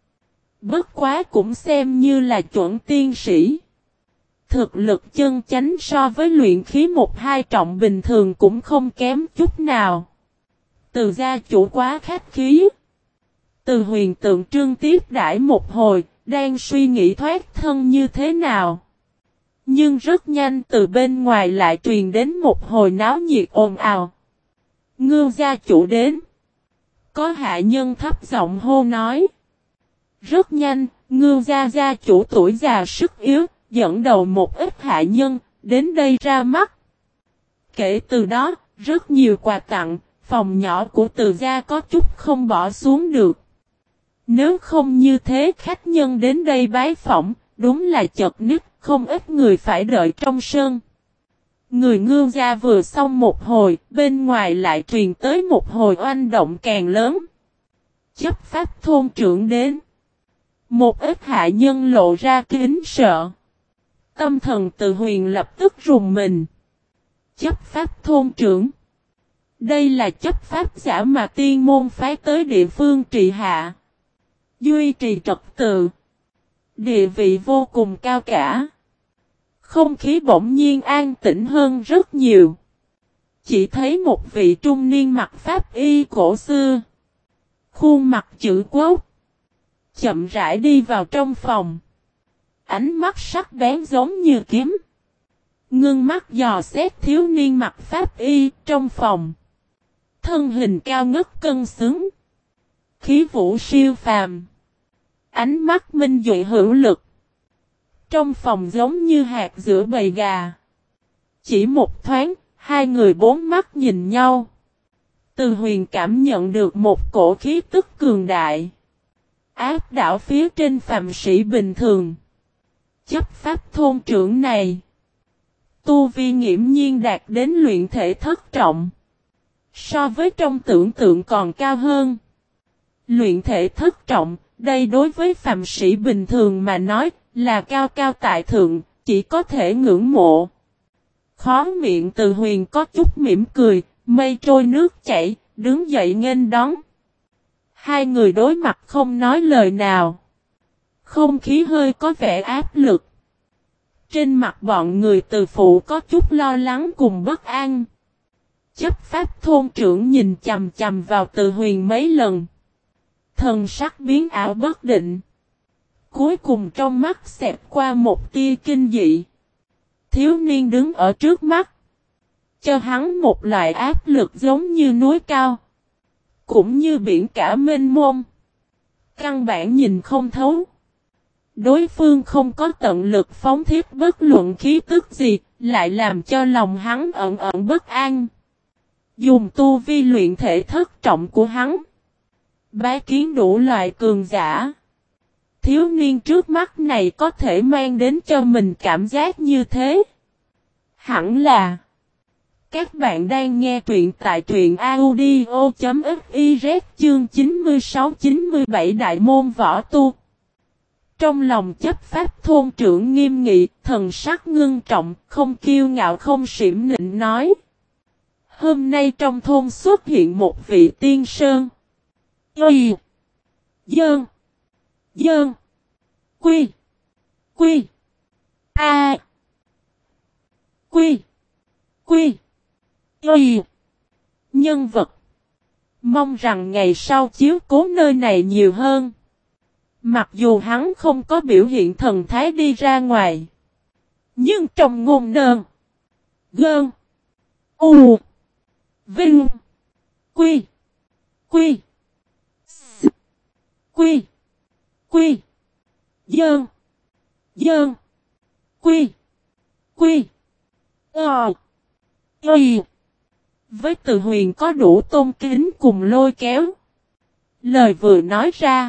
Bất quá cũng xem như là chuẩn tiên sĩ. Thực lực chân chánh so với luyện khí một hai trọng bình thường cũng không kém chút nào. Từ gia chủ quá khách khí. Từ Huyền tượng trưng tiếp đãi một hồi, đang suy nghĩ thoát thân như thế nào. Nhưng rất nhanh từ bên ngoài lại truyền đến một hồi náo nhiệt ồn ào. Ngưu gia chủ đến. Có hạ nhân thấp giọng hô nói. Rất nhanh, Ngưu gia gia chủ tuổi già sức yếu, dẫn đầu một ít hạ nhân, đến đây ra mắt. Kể từ đó, rất nhiều quà tặng, phòng nhỏ của Từ gia có chút không bỏ xuống được. Nếu không như thế khách nhân đến đây bái phỏng, đúng là chật ních, không ít người phải đợi trong sân. Người Ngưu gia vừa xong một hồi, bên ngoài lại truyền tới một hồi oanh động càng lớn. Chấp pháp thôn trưởng đến. Một ít hạ nhân lộ ra kính sợ. Tâm thần Từ Huyền lập tức rùng mình. Chấp pháp thôn trưởng. Đây là chấp pháp giả mà tiên môn phái tới địa phương trị hạ. Duy trì trật tự. Địa vị vô cùng cao cả. Không khí bỗng nhiên an tĩnh hơn rất nhiều. Chỉ thấy một vị trung niên mặc pháp y cổ xưa. Khuôn mặt chữ quốc. Chậm rãi đi vào trong phòng. Ánh mắt sắc bén giống như kiếm. Ngưng mắt dò xét thiếu niên mặc pháp y trong phòng. Thân hình cao ngất cân xứng. Khí vũ siêu phàm. Ánh mắt minh duệ hữu lực. Trong phòng giống như hạt giữa bầy gà. Chỉ một thoáng, hai người bốn mắt nhìn nhau. Từ Huyền cảm nhận được một cổ khí tức cường đại. Áp đảo phía trên phàm sĩ bình thường. Chấp pháp thôn trưởng này. Tu vi nghiễm nhiên đạt đến luyện thể thất trọng. So với trong tưởng tượng còn cao hơn. Luyện thể thất trọng, đây đối với phàm sĩ bình thường mà nói là cao cao tại thượng, chỉ có thể ngưỡng mộ. Khó miệng Từ Huyền có chút mỉm cười, mây trôi nước chảy, đứng dậy nghênh đón. Hai người đối mặt không nói lời nào. Không khí hơi có vẻ áp lực. Trên mặt bọn người Từ phụ có chút lo lắng cùng bất an. Chấp pháp thôn trưởng nhìn chầm chầm vào Từ Huyền mấy lần. Thần sắc biến ảo bất định. Cuối cùng trong mắt xẹt qua một tia kinh dị. Thiếu niên đứng ở trước mắt. Cho hắn một loại áp lực giống như núi cao. Cũng như biển cả mênh mông. Căn bản nhìn không thấu. Đối phương không có tận lực phóng thiết bất luận khí tức gì, lại làm cho lòng hắn ẩn ẩn bất an. Dùng tu vi luyện thể thất trọng của hắn. Bái kiến đủ loại cường giả. Thiếu niên trước mắt này có thể mang đến cho mình cảm giác như thế. Hẳn là. Các bạn đang nghe truyện tại truyện audio.fiz chương chín mươi sáu chín mươi bảy Đại môn võ tu. Trong lòng chấp pháp thôn trưởng nghiêm nghị, thần sắc ngưng trọng, không kiêu ngạo không xỉm nịnh nói. Hôm nay trong thôn xuất hiện một vị tiên sơn. Y. Dơn. Dơn. Quy. Quy. A. Quy. Quy. Y. Nhân vật. Mong rằng ngày sau chiếu cố nơi này nhiều hơn. Mặc dù hắn không có biểu hiện thần thái đi ra ngoài. Nhưng trong ngôn nơn. Gơn. U. Vinh. Quy. Quy. S. Quy. Quy. Dơn. Dơn. Quy. Quy. Ờ. Y. Với Từ Huyền có đủ tôn kính cùng lôi kéo. Lời vừa nói ra.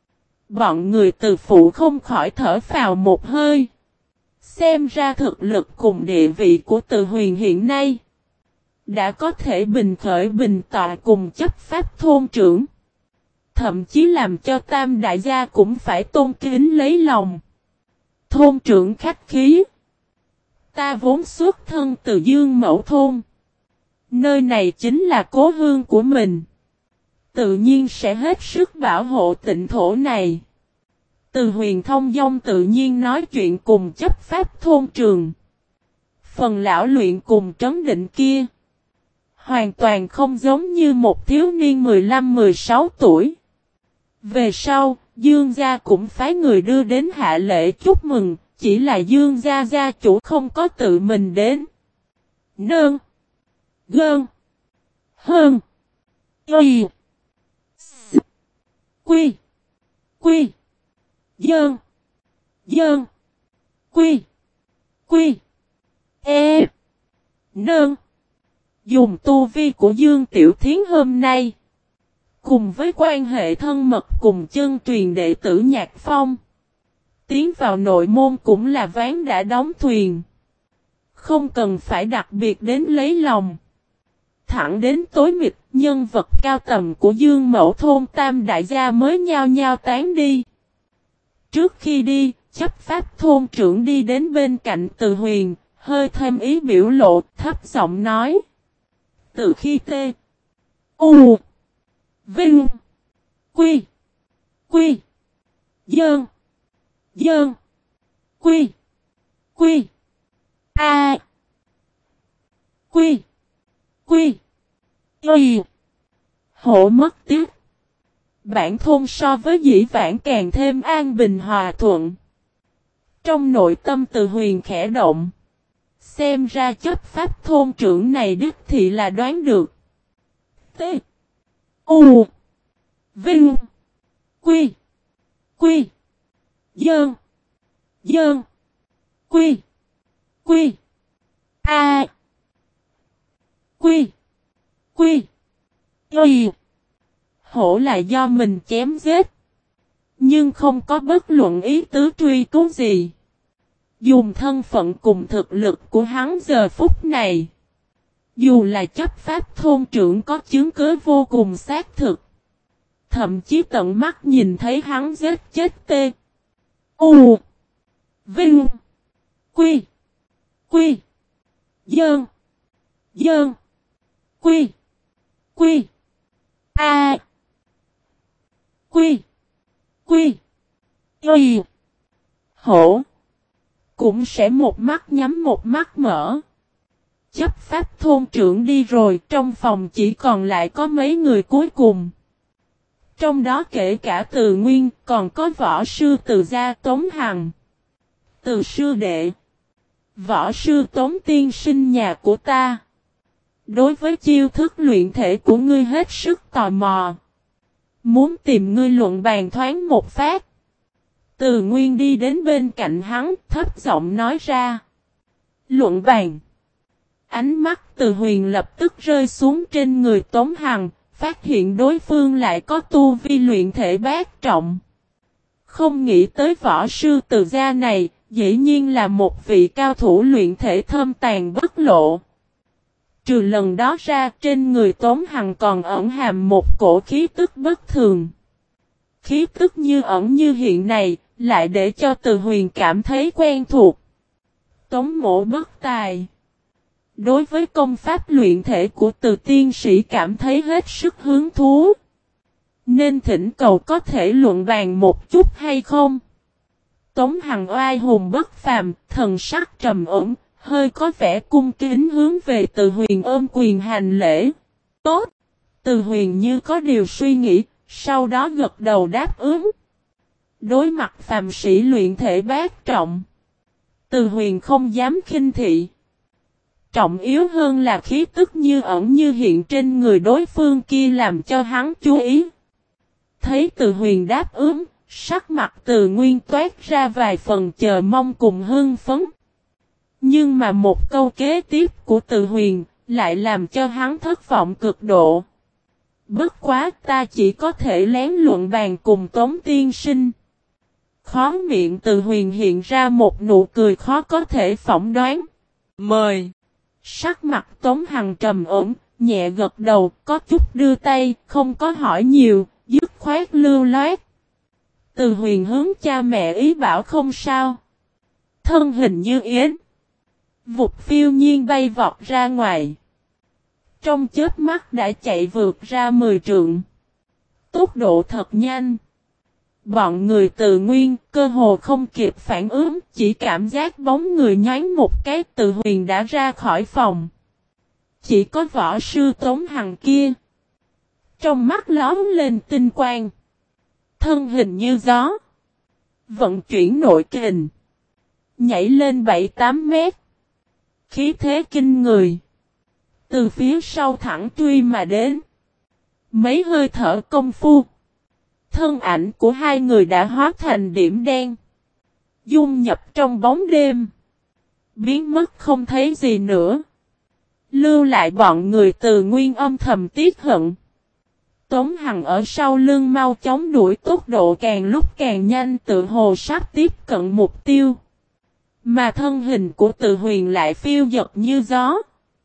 Bọn người Từ phụ không khỏi thở phào một hơi. Xem ra thực lực cùng địa vị của Từ Huyền hiện nay. Đã có thể bình khởi bình tọa cùng chấp pháp thôn trưởng. Thậm chí làm cho tam đại gia cũng phải tôn kính lấy lòng. Thôn trưởng khách khí. Ta vốn xuất thân từ Dương Mẫu Thôn. Nơi này chính là cố hương của mình. Tự nhiên sẽ hết sức bảo hộ tịnh thổ này. Từ Huyền thông dong tự nhiên nói chuyện cùng chấp pháp thôn trường. Phần lão luyện cùng trấn định kia. Hoàn toàn không giống như một thiếu niên mười lăm mười sáu tuổi. Về sau, Dương gia cũng phái người đưa đến hạ lễ chúc mừng. Chỉ là Dương gia gia chủ không có tự mình đến. Nơn. Gơn. Hơn. Y. S. Quy. Quy. Dơn. Dơn. Quy. Quy. E. Nơn. Dùng tu vi của Dương Tiểu Thiến hôm nay. Cùng với quan hệ thân mật cùng chân truyền đệ tử Nhạc Phong. Tiến vào nội môn cũng là ván đã đóng thuyền. Không cần phải đặc biệt đến lấy lòng. Thẳng đến tối mịt, nhân vật cao tầm của Dương Mẫu Thôn Tam Đại gia mới nhao nhao tán đi. Trước khi đi, chấp pháp thôn trưởng đi đến bên cạnh Từ Huyền, hơi thêm ý biểu lộ, thấp giọng nói. Từ khi tê. U. Vinh. Quy. Quy. Dơn. Dơn. Quy. Quy. A. Quy. Quy. Y. Hổ mất tiếc. Bản thôn so với dĩ vãng càng thêm an bình hòa thuận. Trong nội tâm Từ Huyền khẽ động. Xem ra chấp pháp thôn trưởng này đích thị là đoán được. T. U. Vinh. Quy. Quy. Dơn. Dơn. Quy. Quy. A. Quy. Quy. Y. Hổ là do mình chém giết. Nhưng không có bất luận ý tứ truy cứu gì. Dùng thân phận cùng thực lực của hắn giờ phút này. Dù là chấp pháp thôn trưởng có chứng cứ vô cùng xác thực. Thậm chí tận mắt nhìn thấy hắn giết chết tê. U. Vinh. Quy. Quy. Dơn. Dơn. Quy. Quy. A. Quy. Quy. Y. Hổ. Cũng sẽ một mắt nhắm một mắt mở. Chấp pháp thôn trưởng đi rồi, trong phòng chỉ còn lại có mấy người cuối cùng. Trong đó kể cả Từ Nguyên, còn có võ sư Từ gia Tống Hằng. Từ sư đệ. Võ sư Tống tiên sinh nhà của ta. Đối với chiêu thức luyện thể của ngươi hết sức tò mò. Muốn tìm ngươi luận bàn thoáng một phát. Từ Nguyên đi đến bên cạnh hắn, thấp giọng nói ra. Luận bàn. Ánh mắt Từ Huyền lập tức rơi xuống trên người Tống Hằng, phát hiện đối phương lại có tu vi luyện thể bát trọng. Không nghĩ tới võ sư Từ gia này, dĩ nhiên là một vị cao thủ luyện thể thâm tàn bất lộ. Trừ lần đó ra, trên người Tống Hằng còn ẩn hàm một cổ khí tức bất thường. Khí tức như ẩn như hiện này, lại để cho Từ Huyền cảm thấy quen thuộc. Tống mộ bất tài. Đối với công pháp luyện thể của Từ tiên sĩ cảm thấy hết sức hứng thú. Nên thỉnh cầu có thể luận bàn một chút hay không? Tống Hằng oai hùng bất phàm, thần sắc trầm ổn, hơi có vẻ cung kính hướng về Từ Huyền ôm quyền hành lễ. Tốt! Từ Huyền như có điều suy nghĩ, sau đó gật đầu đáp ứng. Đối mặt phàm sĩ luyện thể bát trọng. Từ Huyền không dám khinh thị. Trọng yếu hơn là khí tức như ẩn như hiện trên người đối phương kia làm cho hắn chú ý. Thấy Từ Huyền đáp ứng, sắc mặt Từ Nguyên toát ra vài phần chờ mong cùng hưng phấn. Nhưng mà một câu kế tiếp của Từ Huyền lại làm cho hắn thất vọng cực độ. Bất quá ta chỉ có thể lén luận bàn cùng Tống tiên sinh. Khó miệng Từ Huyền hiện ra một nụ cười khó có thể phỏng đoán. Mời. Sắc mặt Tống Hằng trầm ổn, nhẹ gật đầu, có chút đưa tay, không có hỏi nhiều, dứt khoát lưu loát. Từ Huyền hướng cha mẹ ý bảo không sao. Thân hình như yến. Vụt phiêu nhiên bay vọt ra ngoài. Trong chớp mắt đã chạy vượt ra mười trượng. Tốc độ thật nhanh. Bọn người Từ Nguyên cơ hồ không kịp phản ứng, chỉ cảm giác bóng người nhoáng một cái Từ Huyền đã ra khỏi phòng. Chỉ có võ sư Tống Hằng kia. Trong mắt lóm lên tinh quang. Thân hình như gió. Vận chuyển nội kình. Nhảy lên bảy tám mét. Khí thế kinh người. Từ phía sau thẳng truy mà đến. Mấy hơi thở công phu. Thân ảnh của hai người đã hóa thành điểm đen. Dung nhập trong bóng đêm. Biến mất không thấy gì nữa. Lưu lại bọn người Từ Nguyên âm thầm tiếc hận. Tống Hằng ở sau lưng mau chóng đuổi tốc độ càng lúc càng nhanh tự hồ sắp tiếp cận mục tiêu. Mà thân hình của Từ Huyền lại phiêu dật như gió.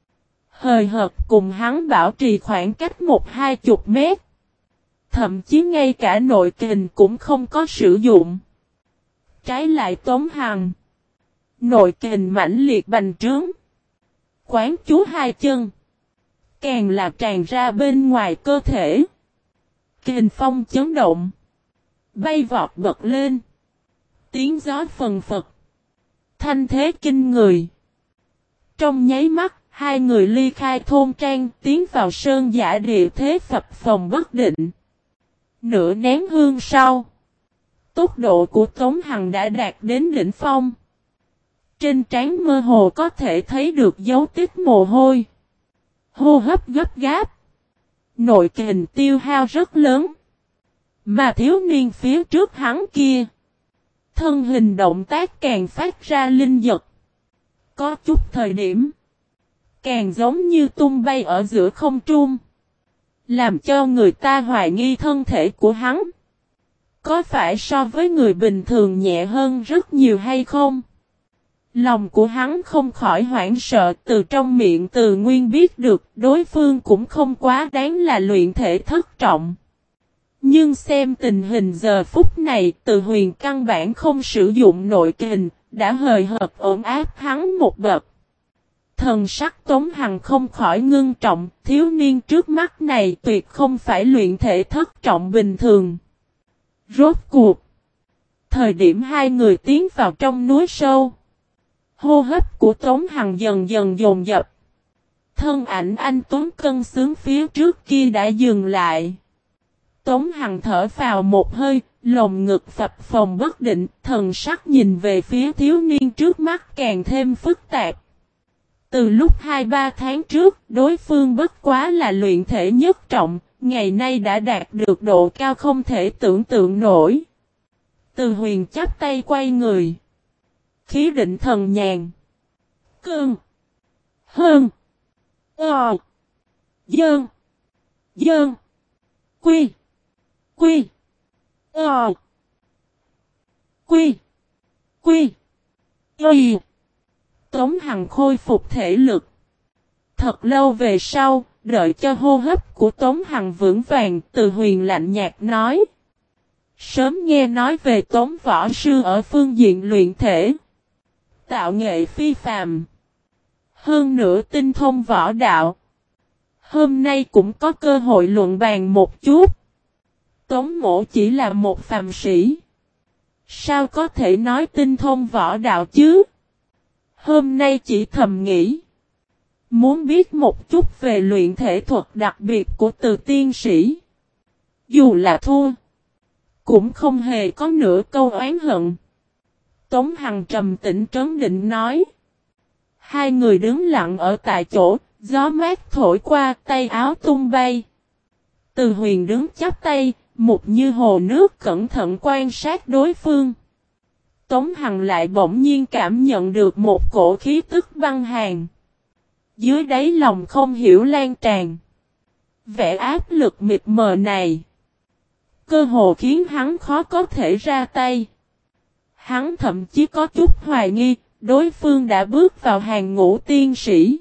Hời hợt cùng hắn bảo trì khoảng cách một hai chục mét. Thậm chí ngay cả nội kình cũng không có sử dụng. Trái lại Tống Hằng. Nội kình mãnh liệt bành trướng. Quán chú hai chân. Càng là tràn ra bên ngoài cơ thể. Kình phong chấn động. Bay vọt bật lên. Tiếng gió phần phật. Thanh thế kinh người. Trong nháy mắt, hai người ly khai thôn trang tiến vào sơn giả địa thế phập phồng bất định. Nửa nén hương sau. Tốc độ của Tống Hằng đã đạt đến đỉnh phong. Trên trán mơ hồ có thể thấy được dấu tích mồ hôi. Hô hấp gấp gáp. Nội kình tiêu hao rất lớn. Mà thiếu niên phía trước hắn kia. Thân hình động tác càng phát ra linh dật. Có chút thời điểm. Càng giống như tung bay ở giữa không trung. Làm cho người ta hoài nghi thân thể của hắn. Có phải so với người bình thường nhẹ hơn rất nhiều hay không? Lòng của hắn không khỏi hoảng sợ, từ trong miệng Từ Nguyên biết được đối phương cũng không quá đáng là luyện thể thất trọng. Nhưng xem tình hình giờ phút này, Từ Huyền căn bản không sử dụng nội kình, đã hời hợt ổn áp hắn một bậc. Thần sắc Tống Hằng không khỏi ngưng trọng, thiếu niên trước mắt này tuyệt không phải luyện thể thất trọng bình thường. Rốt cuộc. Thời điểm hai người tiến vào trong núi sâu. Hô hấp của Tống Hằng dần dần dồn dập. Thân ảnh anh Tuấn cân xứng phía trước kia đã dừng lại. Tống Hằng thở vào một hơi, lồng ngực phập phồng bất định, thần sắc nhìn về phía thiếu niên trước mắt càng thêm phức tạp. Từ lúc hai ba tháng trước, đối phương bất quá là luyện thể nhất trọng, ngày nay đã đạt được độ cao không thể tưởng tượng nổi. Từ Huyền chắp tay quay người. Khí định thần nhàn. Cương. Hơn. Ờ. Dơn. Dơn. Quy. Quy. Ờ. Quy. Quy. Y. Tống Hằng khôi phục thể lực. Thật lâu về sau, đợi cho hô hấp của Tống Hằng vững vàng, Từ Huyền lạnh nhạt nói. Sớm nghe nói về Tống võ sư ở phương diện luyện thể. Tạo nghệ phi phàm. Hơn nữa tinh thông võ đạo. Hôm nay cũng có cơ hội luận bàn một chút. Tống mỗ chỉ là một phàm sĩ. Sao có thể nói tinh thông võ đạo chứ? Hôm nay chỉ thầm nghĩ. Muốn biết một chút về luyện thể thuật đặc biệt của Từ tiên sĩ. Dù là thua. Cũng không hề có nửa câu oán hận. Tống Hằng trầm tĩnh trấn định nói. Hai người đứng lặng ở tại chỗ, gió mát thổi qua, tay áo tung bay. Từ Huyền đứng chắp tay, mục như hồ nước cẩn thận quan sát đối phương. Tống Hằng lại bỗng nhiên cảm nhận được một cổ khí tức băng hàn. Dưới đáy lòng không hiểu lan tràn. Vẻ áp lực mịt mờ này. Cơ hồ khiến hắn khó có thể ra tay. Hắn thậm chí có chút hoài nghi, đối phương đã bước vào hàng ngũ tiên sĩ.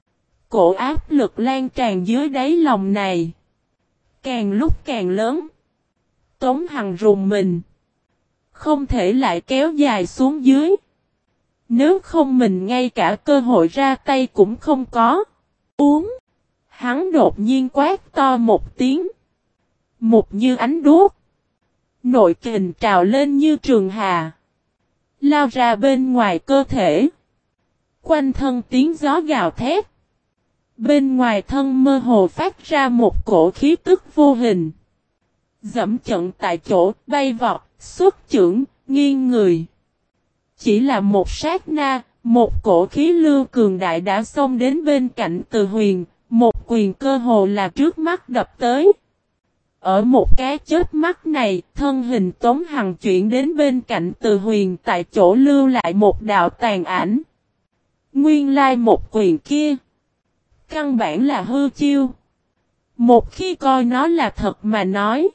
Cổ áp lực lan tràn dưới đáy lòng này. Càng lúc càng lớn. Tống Hằng rùng mình. Không thể lại kéo dài xuống dưới. Nếu không mình ngay cả cơ hội ra tay cũng không có. Uống. Hắn đột nhiên quát to một tiếng. Một như ánh đuốc. Nội kình trào lên như trường hà. Lao ra bên ngoài cơ thể. Quanh thân tiếng gió gào thét. Bên ngoài thân mơ hồ phát ra một cổ khí tức vô hình. Dẫm trận tại chỗ, bay vọt, xuất chưởng, nghiêng người. Chỉ là một sát na, một cổ khí lưu cường đại đã xông đến bên cạnh Từ Huyền, một quyền cơ hồ là trước mắt đập tới. Ở một cái chớp mắt này, thân hình Tống Hằng chuyển đến bên cạnh Từ Huyền tại chỗ lưu lại một đạo tàn ảnh. Nguyên lai một quyền kia. Căn bản là hư chiêu. Một khi coi nó là thật mà nói.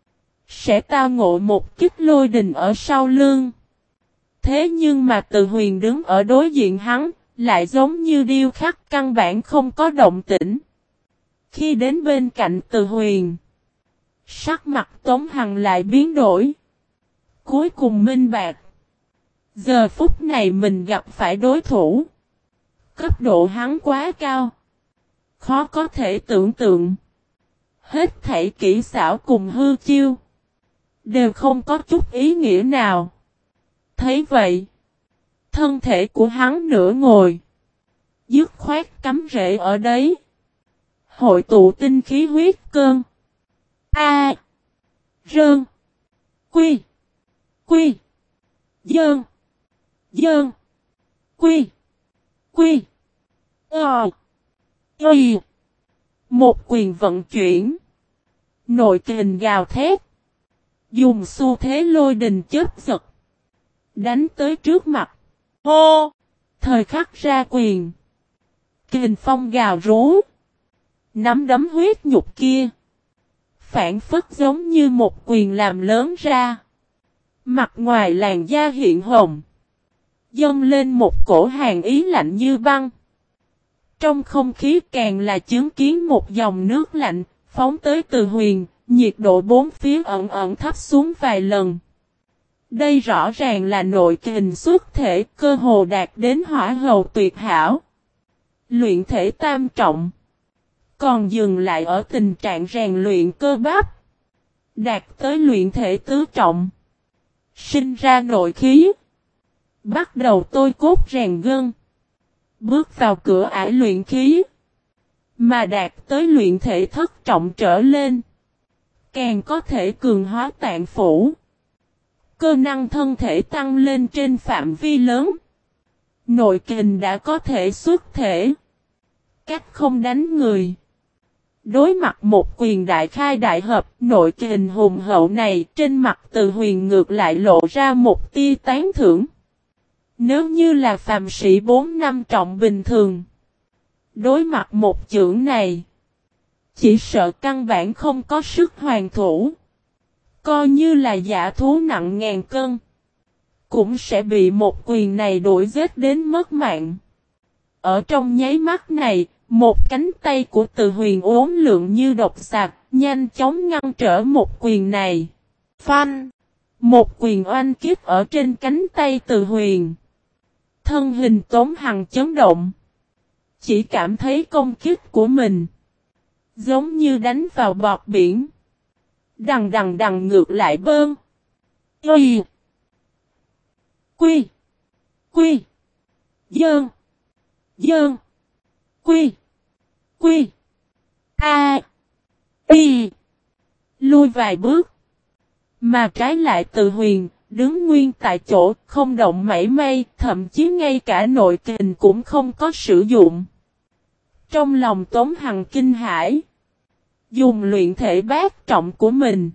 Sẽ tao ngộ một kích lôi đình ở sau lưng. Thế nhưng mà Từ Huyền đứng ở đối diện hắn, lại giống như điêu khắc căn bản không có động tĩnh. Khi đến bên cạnh Từ Huyền, sắc mặt Tống Hằng lại biến đổi. Cuối cùng minh bạc. Giờ phút này mình gặp phải đối thủ. Cấp độ hắn quá cao. Khó có thể tưởng tượng. Hết thảy kỹ xảo cùng hư chiêu. Đều không có chút ý nghĩa nào. Thấy vậy. Thân thể của hắn nửa ngồi. Dứt khoát cắm rễ ở đấy. Hội tụ tinh khí huyết cơn. A. Rơn. Quy. Quy. Dơn. Dơn. Quy. Quy. Ờ. Y. Một quyền vận chuyển. Nội kình gào thét. Dùng xu thế lôi đình chớp giật. Đánh tới trước mặt. Hô. Thời khắc ra quyền. Kình phong gào rú. Nắm đấm huyết nhục kia. Phản phất giống như một quyền làm lớn ra. Mặt ngoài làn da hiện hồng. Dâng lên một cổ hàn ý lạnh như băng. Trong không khí càng là chứng kiến một dòng nước lạnh, phóng tới Từ Huyền, nhiệt độ bốn phía ẩn ẩn thấp xuống vài lần. Đây rõ ràng là nội kình xuất thể, cơ hồ đạt đến hỏa hầu tuyệt hảo. Luyện thể tam trọng. Còn dừng lại ở tình trạng rèn luyện cơ bắp. Đạt tới luyện thể tứ trọng. Sinh ra nội khí. Bắt đầu tôi cốt rèn gân. Bước vào cửa ải luyện khí. Mà đạt tới luyện thể thất trọng trở lên. Càng có thể cường hóa tạng phủ. Cơ năng thân thể tăng lên trên phạm vi lớn. Nội kình đã có thể xuất thể. Cách không đánh người. Đối mặt một quyền đại khai đại hợp, nội kình hùng hậu này, trên mặt Từ Huyền ngược lại lộ ra một tia tán thưởng. Nếu như là phàm sĩ bốn năm trọng bình thường, đối mặt một chưởng này, chỉ sợ căn bản không có sức hoàn thủ. Coi như là giả thú nặng ngàn cân, cũng sẽ bị một quyền này đuổi giết đến mất mạng. Ở trong nháy mắt này, một cánh tay của Từ Huyền uốn lượn như độc sạc, nhanh chóng ngăn trở một quyền này. Phanh! Một quyền oanh kích ở trên cánh tay Từ Huyền. Thân hình Tống Hằng chấn động. Chỉ cảm thấy công kích của mình giống như đánh vào bọt biển. Đằng đằng đằng ngược lại bơn. Y. Quy. Quy. Dơn. Dơn. Quy. Quy. A. Y. Lui vài bước. Mà trái lại Từ Huyền, đứng nguyên tại chỗ, không động mảy may, thậm chí ngay cả nội kình cũng không có sử dụng. Trong lòng Tống Hằng kinh hãi. Dùng luyện thể bát trọng của mình.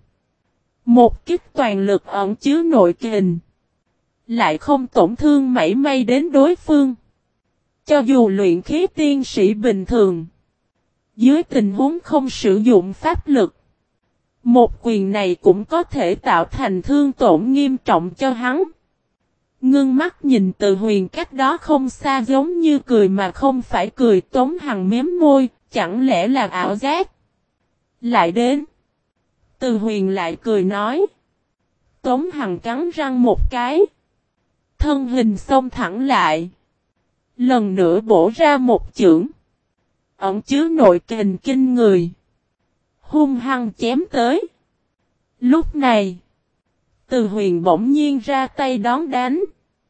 Một kích toàn lực ẩn chứa nội kình. Lại không tổn thương mảy may đến đối phương. Cho dù luyện khí tiên sĩ bình thường. Dưới tình huống không sử dụng pháp lực. Một quyền này cũng có thể tạo thành thương tổn nghiêm trọng cho hắn. Ngưng mắt nhìn Từ Huyền cách đó không xa giống như cười mà không phải cười. Tống Hằng mém môi, chẳng lẽ là ảo giác. Lại đến. Từ Huyền lại cười nói. Tống Hằng cắn răng một cái. Thân hình xông thẳng lại. Lần nữa bổ ra một chưởng. Ẩn chứa nội kình kinh người. Hung hăng chém tới. Lúc này. Từ Huyền bỗng nhiên ra tay đón đánh.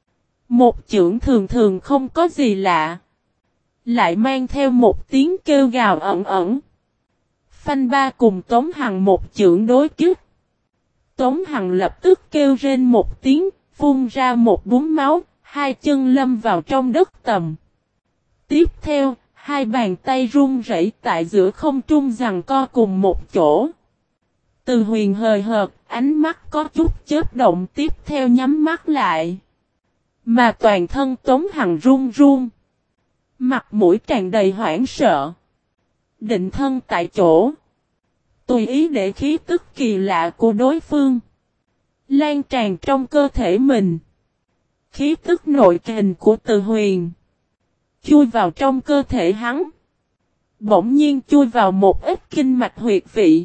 Một chưởng thường thường không có gì lạ. Lại mang theo một tiếng kêu gào ẩn ẩn. Phanh Ba cùng Tống Hằng một chưởng đối kích. Tống Hằng lập tức kêu rên một tiếng, phun ra một búng máu, hai chân lâm vào trong đất tầm. Tiếp theo, hai bàn tay run rẩy tại giữa không trung giằng co cùng một chỗ. Từ Huyền hời hợt, ánh mắt có chút chớp động tiếp theo nhắm mắt lại. Mà toàn thân Tống Hằng run run. Mặt mũi tràn đầy hoảng sợ. Định thân tại chỗ. Tùy ý để khí tức kỳ lạ của đối phương lan tràn trong cơ thể mình. Khí tức nội kình của Từ Huyền chui vào trong cơ thể hắn. Bỗng nhiên chui vào một ít kinh mạch huyệt vị.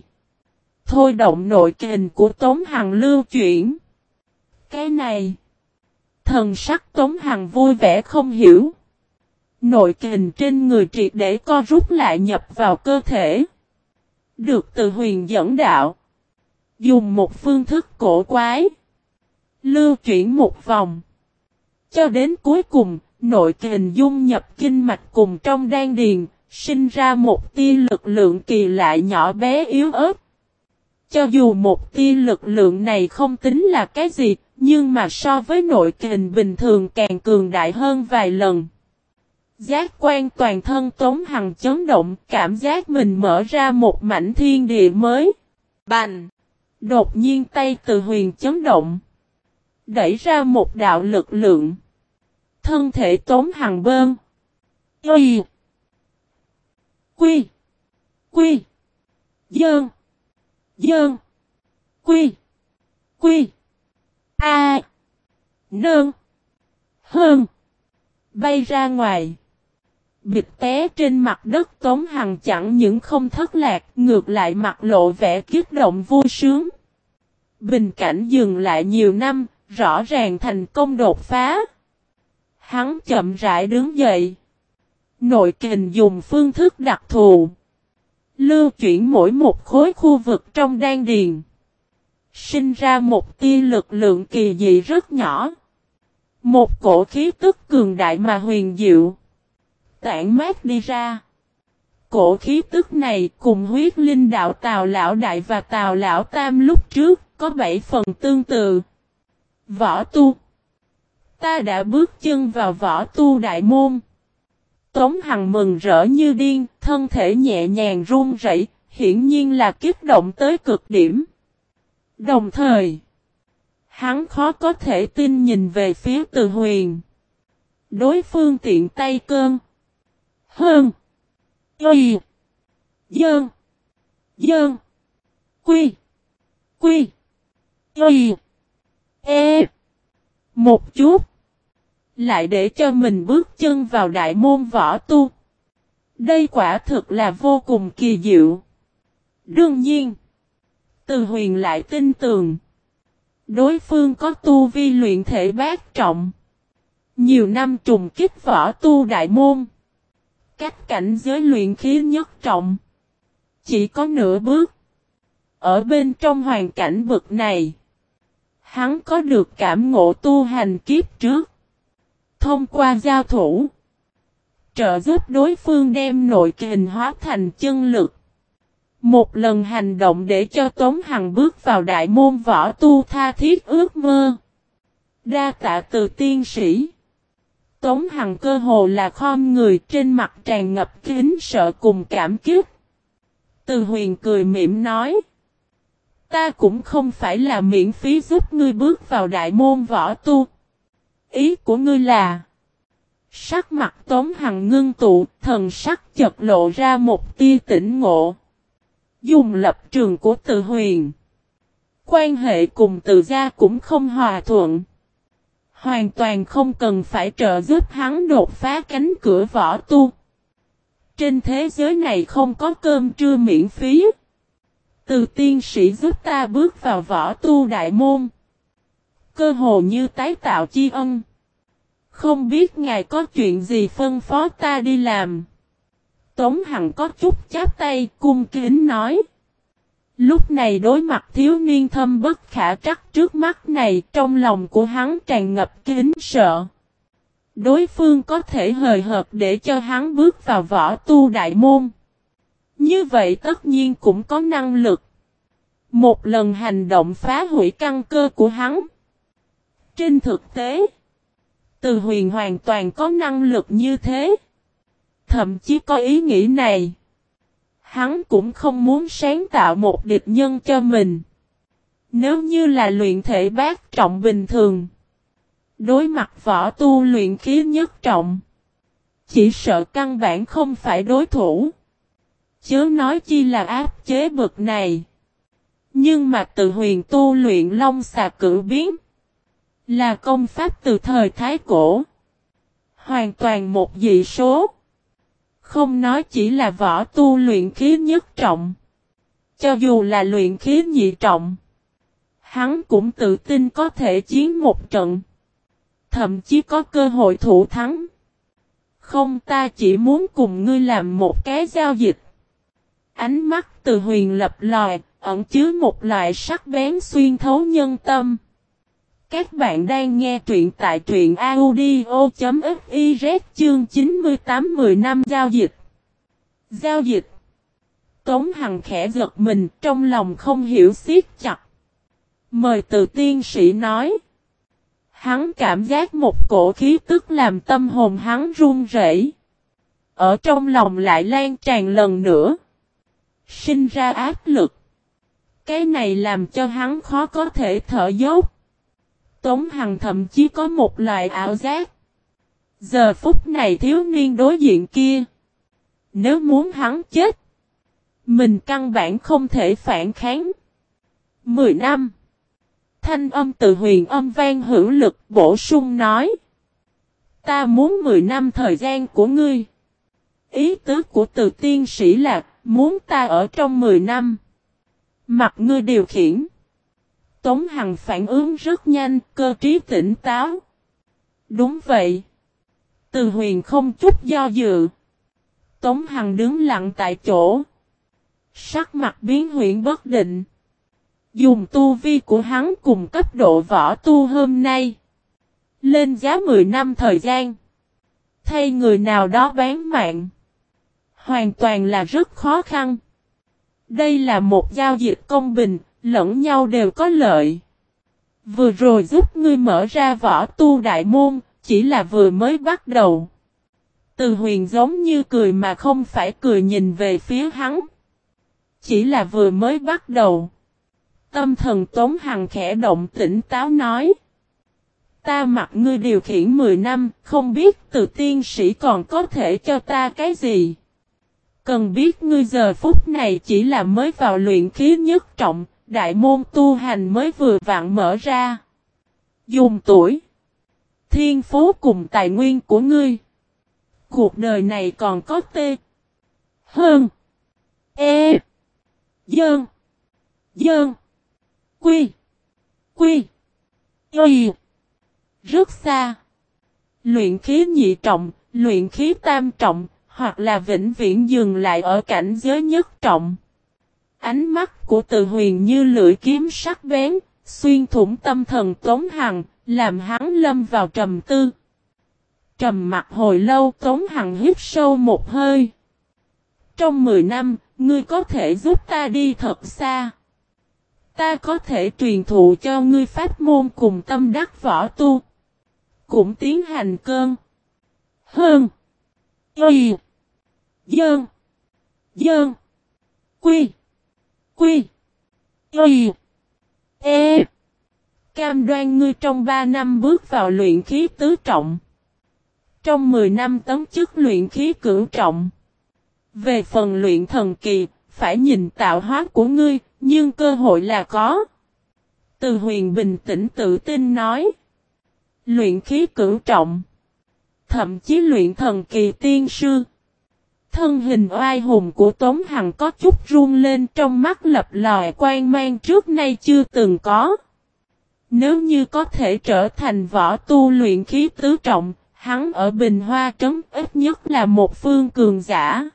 Thôi động nội kình của Tống Hằng lưu chuyển. Cái này Thần sắc Tống Hằng vui vẻ không hiểu. Nội kình trên người triệt để co rút lại nhập vào cơ thể. Được Từ Huyền dẫn đạo. Dùng một phương thức cổ quái. Lưu chuyển một vòng. Cho đến cuối cùng, nội kình dung nhập kinh mạch cùng trong đan điền, sinh ra một tia lực lượng kỳ lạ nhỏ bé yếu ớt. Cho dù một tia lực lượng này không tính là cái gì, nhưng mà so với nội kình bình thường càng cường đại hơn vài lần. Giác quan toàn thân Tống Hằng chấn động, cảm giác mình mở ra một mảnh thiên địa mới. Bành! Đột nhiên tay Từ Huyền chấn động. Đẩy ra một đạo lực lượng. Thân thể Tống Hằng bơn. Y. Quy. Quy. Dơn. Dơn. Quy. Quy. A. Nơn. Hơn. Bay ra ngoài. Bịch té trên mặt đất. Tống Hằng chẳng những không thất lạc, ngược lại mặt lộ vẻ kích động vui sướng. Bình cảnh dừng lại nhiều năm, rõ ràng thành công đột phá. Hắn chậm rãi đứng dậy. Nội kình dùng phương thức đặc thù. Lưu chuyển mỗi một khối khu vực trong đan điền. Sinh ra một tia lực lượng kỳ dị rất nhỏ. Một cổ khí tức cường đại mà huyền diệu. Tản mát đi ra. Cổ khí tức này cùng huyết linh đạo Tào Lão Đại và Tào Lão Tam lúc trước có bảy phần tương tự. Võ tu. Ta đã bước chân vào võ tu đại môn. Tống Hằng mừng rỡ như điên, thân thể nhẹ nhàng run rẩy, hiển nhiên là kích động tới cực điểm. Đồng thời, hắn khó có thể tin nhìn về phía Từ Huyền. Đối phương tiện tay cơn. Hơn. Y. Dơn. Dơn. Quy. Quy. Y. E. Một chút. Lại để cho mình bước chân vào đại môn võ tu. Đây quả thực là vô cùng kỳ diệu. Đương nhiên. Từ Huyền lại tin tưởng. Đối phương có tu vi luyện thể bát trọng. Nhiều năm trùng kích võ tu đại môn. Cách cảnh giới luyện khí nhất trọng. Chỉ có nửa bước. Ở bên trong hoàn cảnh bực này. Hắn có được cảm ngộ tu hành kiếp trước. Thông qua giao thủ. Trợ giúp đối phương đem nội kình hóa thành chân lực. Một lần hành động để cho Tống Hằng bước vào đại môn võ tu tha thiết ước mơ. Đa tạ Từ tiên sĩ. Tống Hằng cơ hồ là khom người, trên mặt tràn ngập kính sợ cùng cảm kích. Từ Huyền cười mỉm nói. Ta cũng không phải là miễn phí giúp ngươi bước vào đại môn võ tu. Ý của ngươi là. Sắc mặt Tống Hằng ngưng tụ, thần sắc chợt lộ ra một tia tỉnh ngộ. Dùng lập trường của Từ Huyền. Quan hệ cùng Từ gia cũng không hòa thuận. Hoàn toàn không cần phải trợ giúp hắn đột phá cánh cửa võ tu. Trên thế giới này không có cơm trưa miễn phí. Từ tiên sĩ giúp ta bước vào võ tu đại môn. Cơ hồ như tái tạo chi ân. Không biết ngài có chuyện gì phân phó ta đi làm. Tống Hằng có chút chắp tay cung kính nói. Lúc này đối mặt thiếu niên thâm bất khả trắc trước mắt này, trong lòng của hắn tràn ngập kính sợ. Đối phương có thể hời hợt để cho hắn bước vào võ tu đại môn. Như vậy tất nhiên cũng có năng lực. Một lần hành động phá hủy căn cơ của hắn. Trên thực tế, Từ Huyền hoàn toàn có năng lực như thế. Thậm chí có ý nghĩ này. Hắn cũng không muốn sáng tạo một địch nhân cho mình. Nếu như là luyện thể bát trọng bình thường. Đối mặt võ tu luyện khí nhất trọng. Chỉ sợ căn bản không phải đối thủ. Chớ nói chi là áp chế bực này. Nhưng mà Từ Huyền tu luyện long xà cử biến. Là công pháp từ thời Thái Cổ. Hoàn toàn một dị số. Không nói chỉ là võ tu luyện khí nhất trọng. Cho dù là luyện khí nhị trọng. Hắn cũng tự tin có thể chiến một trận. thậm chí có cơ hội thủ thắng. Không, ta chỉ muốn cùng ngươi làm một cái giao dịch. Ánh mắt Từ Huyền lập lòi, ẩn chứa một loại sắc bén xuyên thấu nhân tâm. Các bạn đang nghe truyện tại truyện audio.fiz chương chín mươi tám mười năm giao dịch. Giao dịch. Tống Hằng khẽ giật mình, trong lòng không hiểu siết chặt. Mời Từ tiên sĩ nói. Hắn cảm giác một cổ khí tức làm tâm hồn hắn run rẩy. Ở trong lòng lại lan tràn lần nữa. Sinh ra áp lực. Cái này làm cho hắn khó có thể thở dốc. Tống Hằng thậm chí có một loại ảo giác. Giờ phút này thiếu niên đối diện kia. Nếu muốn hắn chết. Mình căn bản không thể phản kháng. Mười năm. Thanh âm Từ Huyền âm vang hữu lực bổ sung nói. Ta muốn mười năm thời gian của ngươi. Ý tứ của Từ tiên sĩ là muốn ta ở trong mười năm. Mặc ngươi điều khiển. Tống Hằng phản ứng rất nhanh, cơ trí tỉnh táo. Đúng vậy. Từ Huyền không chút do dự. Tống Hằng đứng lặng tại chỗ. Sắc mặt biến huyễn bất định. Dùng tu vi của hắn cùng cấp độ võ tu hôm nay. Lên giá mười năm thời gian. Thay người nào đó bán mạng. Hoàn toàn là rất khó khăn. Đây là một giao dịch công bình, lẫn nhau đều có lợi. Vừa rồi giúp ngươi mở ra võ tu đại môn, chỉ là vừa mới bắt đầu. Từ Huyền giống như cười mà không phải cười nhìn về phía hắn. Chỉ là vừa mới bắt đầu. Tâm thần Tống Hằng khẽ động tỉnh táo nói. Ta mặc ngươi điều khiển mười năm, không biết Từ tiên sĩ còn có thể cho ta cái gì. Cần biết ngươi giờ phút này chỉ là mới vào luyện khí nhất trọng, đại môn tu hành mới vừa vặn mở ra. Dùng tuổi, thiên phú cùng tài nguyên của ngươi. Cuộc đời này còn có tê, hơn, e, dơn, dơn, quy, quy, y, rất xa. Luyện khí nhị trọng, luyện khí tam trọng, hoặc là vĩnh viễn dừng lại ở cảnh giới nhất trọng. Ánh mắt của Từ Huyền như lưỡi kiếm sắc bén, xuyên thủng tâm thần Tống Hằng, làm hắn lâm vào trầm tư. Trầm mặt hồi lâu Tống Hằng hít sâu một hơi. Trong mười năm, ngươi có thể giúp ta đi thật xa. Ta có thể truyền thụ cho ngươi pháp môn cùng tâm đắc võ tu. Cũng tiến hành cơn. Hơn. Y. Dơn. Dơn. Quy. Quy. Y. E. Cam đoan ngươi trong ba năm bước vào luyện khí tứ trọng. Trong mười năm tấn chức luyện khí cửu trọng. Về phần luyện thần kỳ, phải nhìn tạo hóa của ngươi, nhưng cơ hội là có. Từ Huyền bình tĩnh tự tin nói. Luyện khí cửu trọng. Thậm chí luyện thần kỳ tiên sư. Thân hình oai hùng của Tống Hằng có chút run lên, trong mắt lập lòe quang mang trước nay chưa từng có. Nếu như có thể trở thành võ tu luyện khí tứ trọng, hắn ở Bình Hoa Trấn ít nhất là một phương cường giả.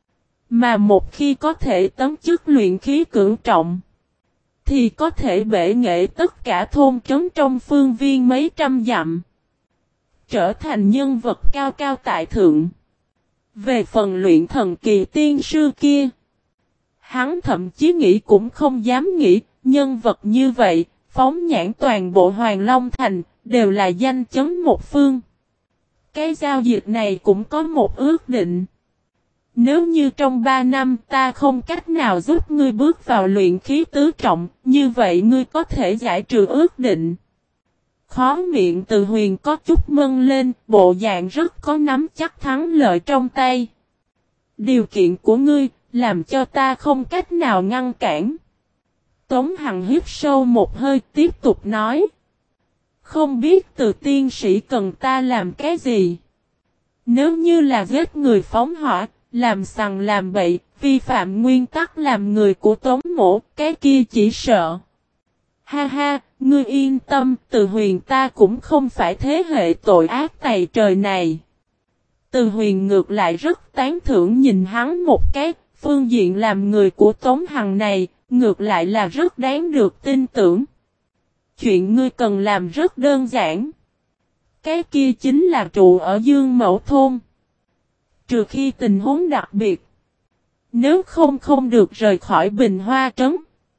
Mà một khi có thể tấn chức luyện khí cửu trọng, thì có thể bể nghệ tất cả thôn trấn trong phương viên mấy trăm dặm. Trở thành nhân vật cao cao tại thượng. Về phần luyện thần kỳ tiên sư kia, hắn thậm chí nghĩ cũng không dám nghĩ, nhân vật như vậy, phóng nhãn toàn bộ Hoàng Long Thành, đều là danh chấn một phương. Cái giao dịch này cũng có một ước định. Nếu như trong ba năm ta không cách nào giúp ngươi bước vào luyện khí tứ trọng, như vậy ngươi có thể giải trừ ước định. Khó miệng Từ Huyền có chút mân lên, bộ dạng rất có nắm chắc thắng lợi trong tay. Điều kiện của ngươi, làm cho ta không cách nào ngăn cản. Tống Hằng hít sâu một hơi tiếp tục nói. Không biết Từ tiên sĩ cần ta làm cái gì? Nếu như là giết người phóng hỏa, làm sằng làm bậy, vi phạm nguyên tắc làm người của Tống mỗ, cái kia chỉ sợ. Ha ha, Ngươi yên tâm, Từ Huyền ta cũng không phải thế hệ tội ác tày trời này. Từ Huyền ngược lại rất tán thưởng nhìn hắn một cái, phương diện làm người của Tống Hằng này, ngược lại là rất đáng được tin tưởng. Chuyện ngươi cần làm rất đơn giản. Cái kia chính là trụ ở Dương Mẫu Thôn. Trừ khi tình huống đặc biệt. Nếu không không được rời khỏi Bình Hoa Trấn.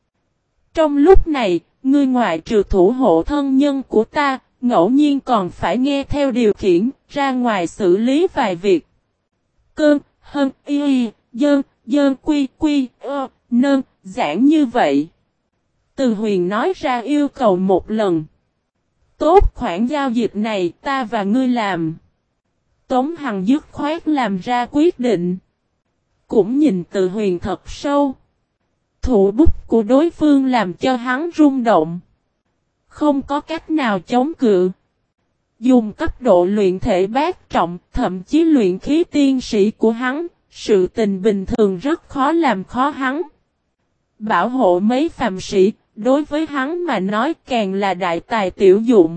Trong lúc này, ngươi ngoại trừ thủ hộ thân nhân của ta, ngẫu nhiên còn phải nghe theo điều khiển, ra ngoài xử lý vài việc. Cơn, hân, y, dơn, dơn quy, quy, ơ, nơn, giảng như vậy. Từ Huyền nói ra yêu cầu một lần. Tốt, khoản giao dịch này ta và ngươi làm. Tống Hằng dứt khoát làm ra quyết định. Cũng nhìn Từ Huyền thật sâu. Thủ bút của đối phương làm cho hắn rung động. Không có cách nào chống cự. Dùng cấp độ luyện thể bát trọng, thậm chí luyện khí tiên sĩ của hắn, sự tình bình thường rất khó làm khó hắn. Bảo hộ mấy phàm sĩ, đối với hắn mà nói càng là đại tài tiểu dụng.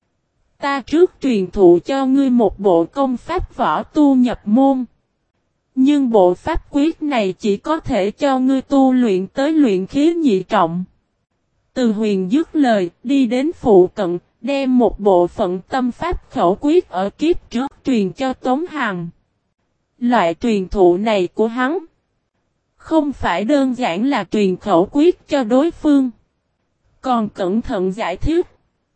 Ta trước truyền thụ cho ngươi một bộ công pháp võ tu nhập môn. Nhưng bộ pháp quyết này chỉ có thể cho ngươi tu luyện tới luyện khí nhị trọng. Từ Huyền dứt lời, đi đến phụ cận, đem một bộ phận tâm pháp khẩu quyết ở kiếp trước truyền cho Tống Hằng. Loại truyền thụ này của hắn không phải đơn giản là truyền khẩu quyết cho đối phương, còn cẩn thận giải thích,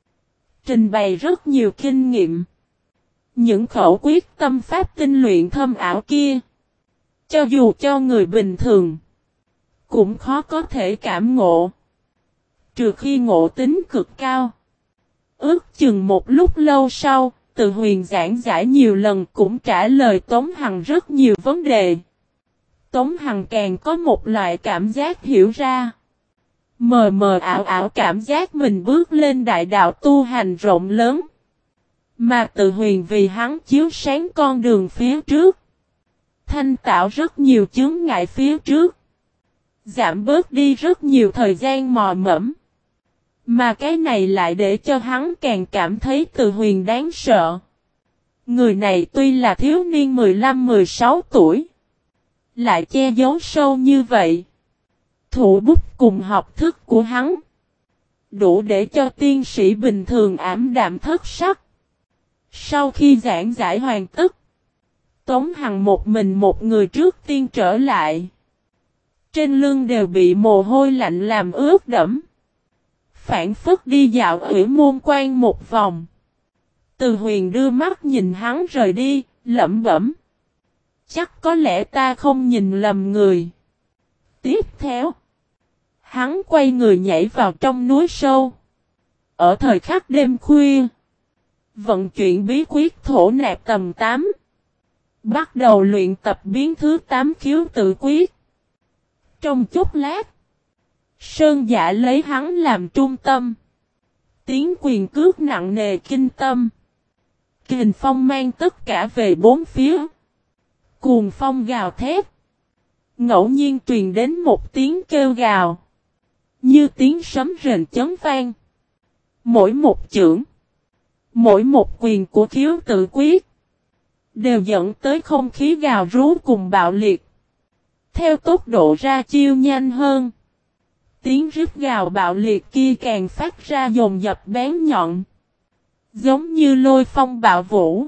trình bày rất nhiều kinh nghiệm. Những khẩu quyết tâm pháp tinh luyện thâm ảo kia, cho dù cho người bình thường, cũng khó có thể cảm ngộ. Trừ khi ngộ tính cực cao. Ước chừng một lúc lâu sau, Từ Huyền giảng giải nhiều lần cũng trả lời Tống Hằng rất nhiều vấn đề. Tống Hằng càng có một loại cảm giác hiểu ra. Mờ mờ ảo ảo cảm giác mình bước lên đại đạo tu hành rộng lớn. Mà Từ Huyền vì hắn chiếu sáng con đường phía trước. Thanh tạo rất nhiều chướng ngại phía trước. Giảm bớt đi rất nhiều thời gian mò mẫm. Mà cái này lại để cho hắn càng cảm thấy Từ Huyền đáng sợ. Người này tuy là thiếu niên mười lăm mười sáu tuổi, lại che giấu sâu như vậy. Thủ bút cùng học thức của hắn, đủ để cho tiên sĩ bình thường ảm đạm thất sắc. Sau khi giảng giải hoàn tất, Tống Hằng một mình một người trước tiên trở lại. Trên lưng đều bị mồ hôi lạnh làm ướt đẫm. Phản phất đi dạo ủy môn quan một vòng. Từ Huyền đưa mắt nhìn hắn rời đi, lẩm bẩm. Chắc có lẽ ta không nhìn lầm người. Tiếp theo, hắn quay người nhảy vào trong núi sâu. Ở thời khắc đêm khuya, vận chuyển bí quyết thổ nạp tầm tám. Bắt đầu luyện tập biến thứ tám khiếu tự quyết. Trong chốc lát, Sơn Giả lấy hắn làm trung tâm. Tiếng quyền cước nặng nề kinh tâm. Kình phong mang tất cả về bốn phía. Cuồng phong gào thét. Ngẫu nhiên truyền đến một tiếng kêu gào. Như tiếng sấm rền chấn vang. Mỗi một chưởng, mỗi một quyền của khiếu tự quyết, đều dẫn tới không khí gào rú cùng bạo liệt. Theo tốc độ ra chiêu nhanh hơn, tiếng rít gào bạo liệt kia càng phát ra dồn dập bén nhọn. Giống như lôi phong bạo vũ.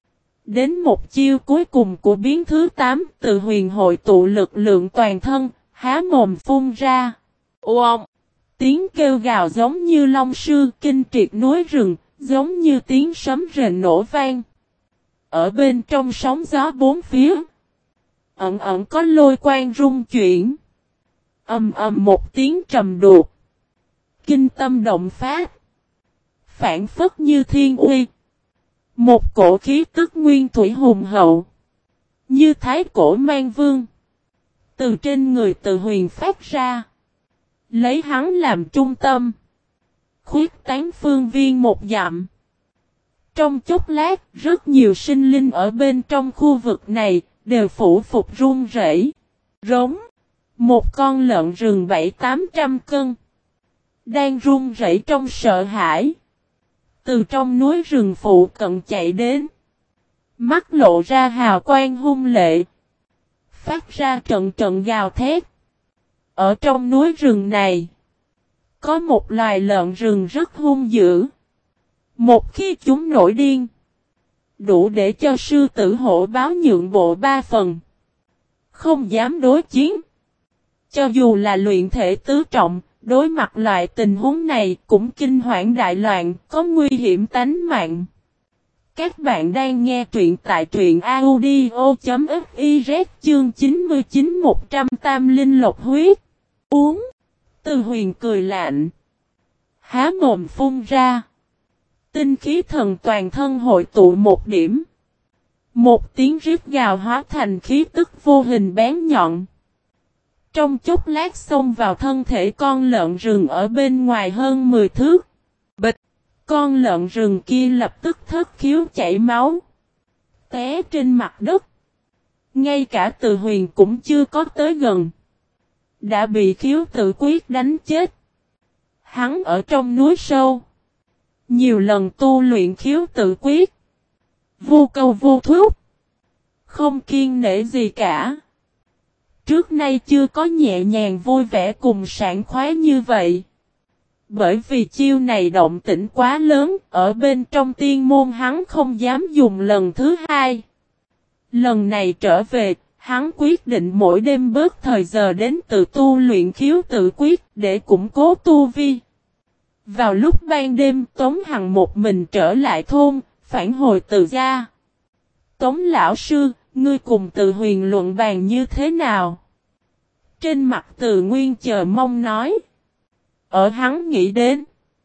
Đến một chiêu cuối cùng của biến thứ tám, Từ Huyền hội tụ lực lượng toàn thân, há mồm phun ra. Oom! Tiếng kêu gào giống như long sư kinh triệt núi rừng, giống như tiếng sấm rền nổ vang. Ở bên trong sóng gió bốn phía, ẩn ẩn có lôi quang rung chuyển. Ầm ầm một tiếng trầm đục. Kinh tâm động phát. Phản phất như thiên uy. Một cổ khí tức nguyên thủy hùng hậu. Như thái cổ mang vương. Từ trên người Từ Huyền phát ra. Lấy hắn làm trung tâm. Khuyết tán phương viên một dặm. Trong chốc lát, rất nhiều sinh linh ở bên trong khu vực này, đều phủ phục run rẩy. Rống. Một con lợn rừng bảy tám trăm cân. đang run rẩy trong sợ hãi. Từ trong núi rừng phụ cận chạy đến. Mắt lộ ra hào quang hung lệ. Phát ra trận trận gào thét. Ở trong núi rừng này. Có một loài lợn rừng rất hung dữ. Một khi chúng nổi điên. Đủ để cho sư tử hổ báo nhượng bộ ba phần. Không dám đối chiến. Cho dù là luyện thể tứ trọng. Đối mặt loại tình huống này cũng kinh hoảng đại loạn, có nguy hiểm tánh mạng. Các bạn đang nghe truyện tại truyện audio.fiz chương chín mươi chín một trăm tam linh lộc huyết. Uống. Từ Huyền cười lạnh. Há mồm phun ra. Tinh khí thần toàn thân hội tụ một điểm. Một tiếng rít gào hóa thành khí tức vô hình bén nhọn. Trong chốc lát xông vào thân thể con lợn rừng ở bên ngoài hơn mười thước. Bịch! Con lợn rừng kia lập tức thất khiếu chảy máu. Té trên mặt đất. Ngay cả Từ Huyền cũng chưa có tới gần. Đã bị khiếu tự quyết đánh chết. Hắn ở trong núi sâu. Nhiều lần tu luyện khiếu tự quyết. Vô câu vô thúc. Không kiêng nể gì cả. Trước nay chưa có nhẹ nhàng vui vẻ cùng sảng khoái như vậy. Bởi vì chiêu này động tĩnh quá lớn, ở bên trong tiên môn hắn không dám dùng lần thứ hai. Lần này trở về, hắn quyết định mỗi đêm bớt thời giờ đến tự tu luyện khiếu tự quyết để củng cố tu vi. Vào lúc ban đêm Tống Hằng một mình trở lại thôn, phản hồi Từ gia. Tống lão sư, ngươi cùng Từ Huyền luận bàn như thế nào? Trên mặt Từ Nguyên chờ mong nói. Ở hắn nghĩ đến.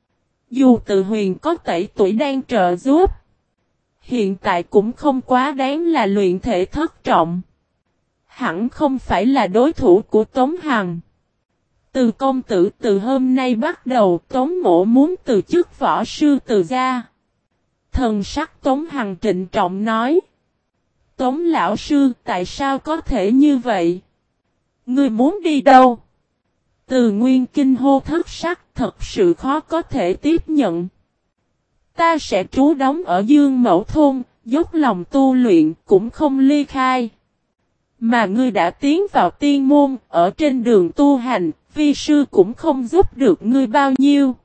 Dù Từ Huyền có tẩy tuổi đang trợ giúp. Hiện tại cũng không quá đáng là luyện thể thất trọng. Hẳn không phải là đối thủ của Tống Hằng. Từ công tử từ hôm nay bắt đầu Tống mộ muốn từ chức võ sư Từ gia. Thần sắc Tống Hằng trịnh trọng nói. Tống lão sư tại sao có thể như vậy? Ngươi muốn đi đâu? Từ Nguyên kinh hô thất sắc thật sự khó có thể tiếp nhận. Ta sẽ trú đóng ở Dương Mẫu Thôn, dốc lòng tu luyện cũng không ly khai. Mà ngươi đã tiến vào tiên môn, ở trên đường tu hành, vi sư cũng không giúp được ngươi bao nhiêu.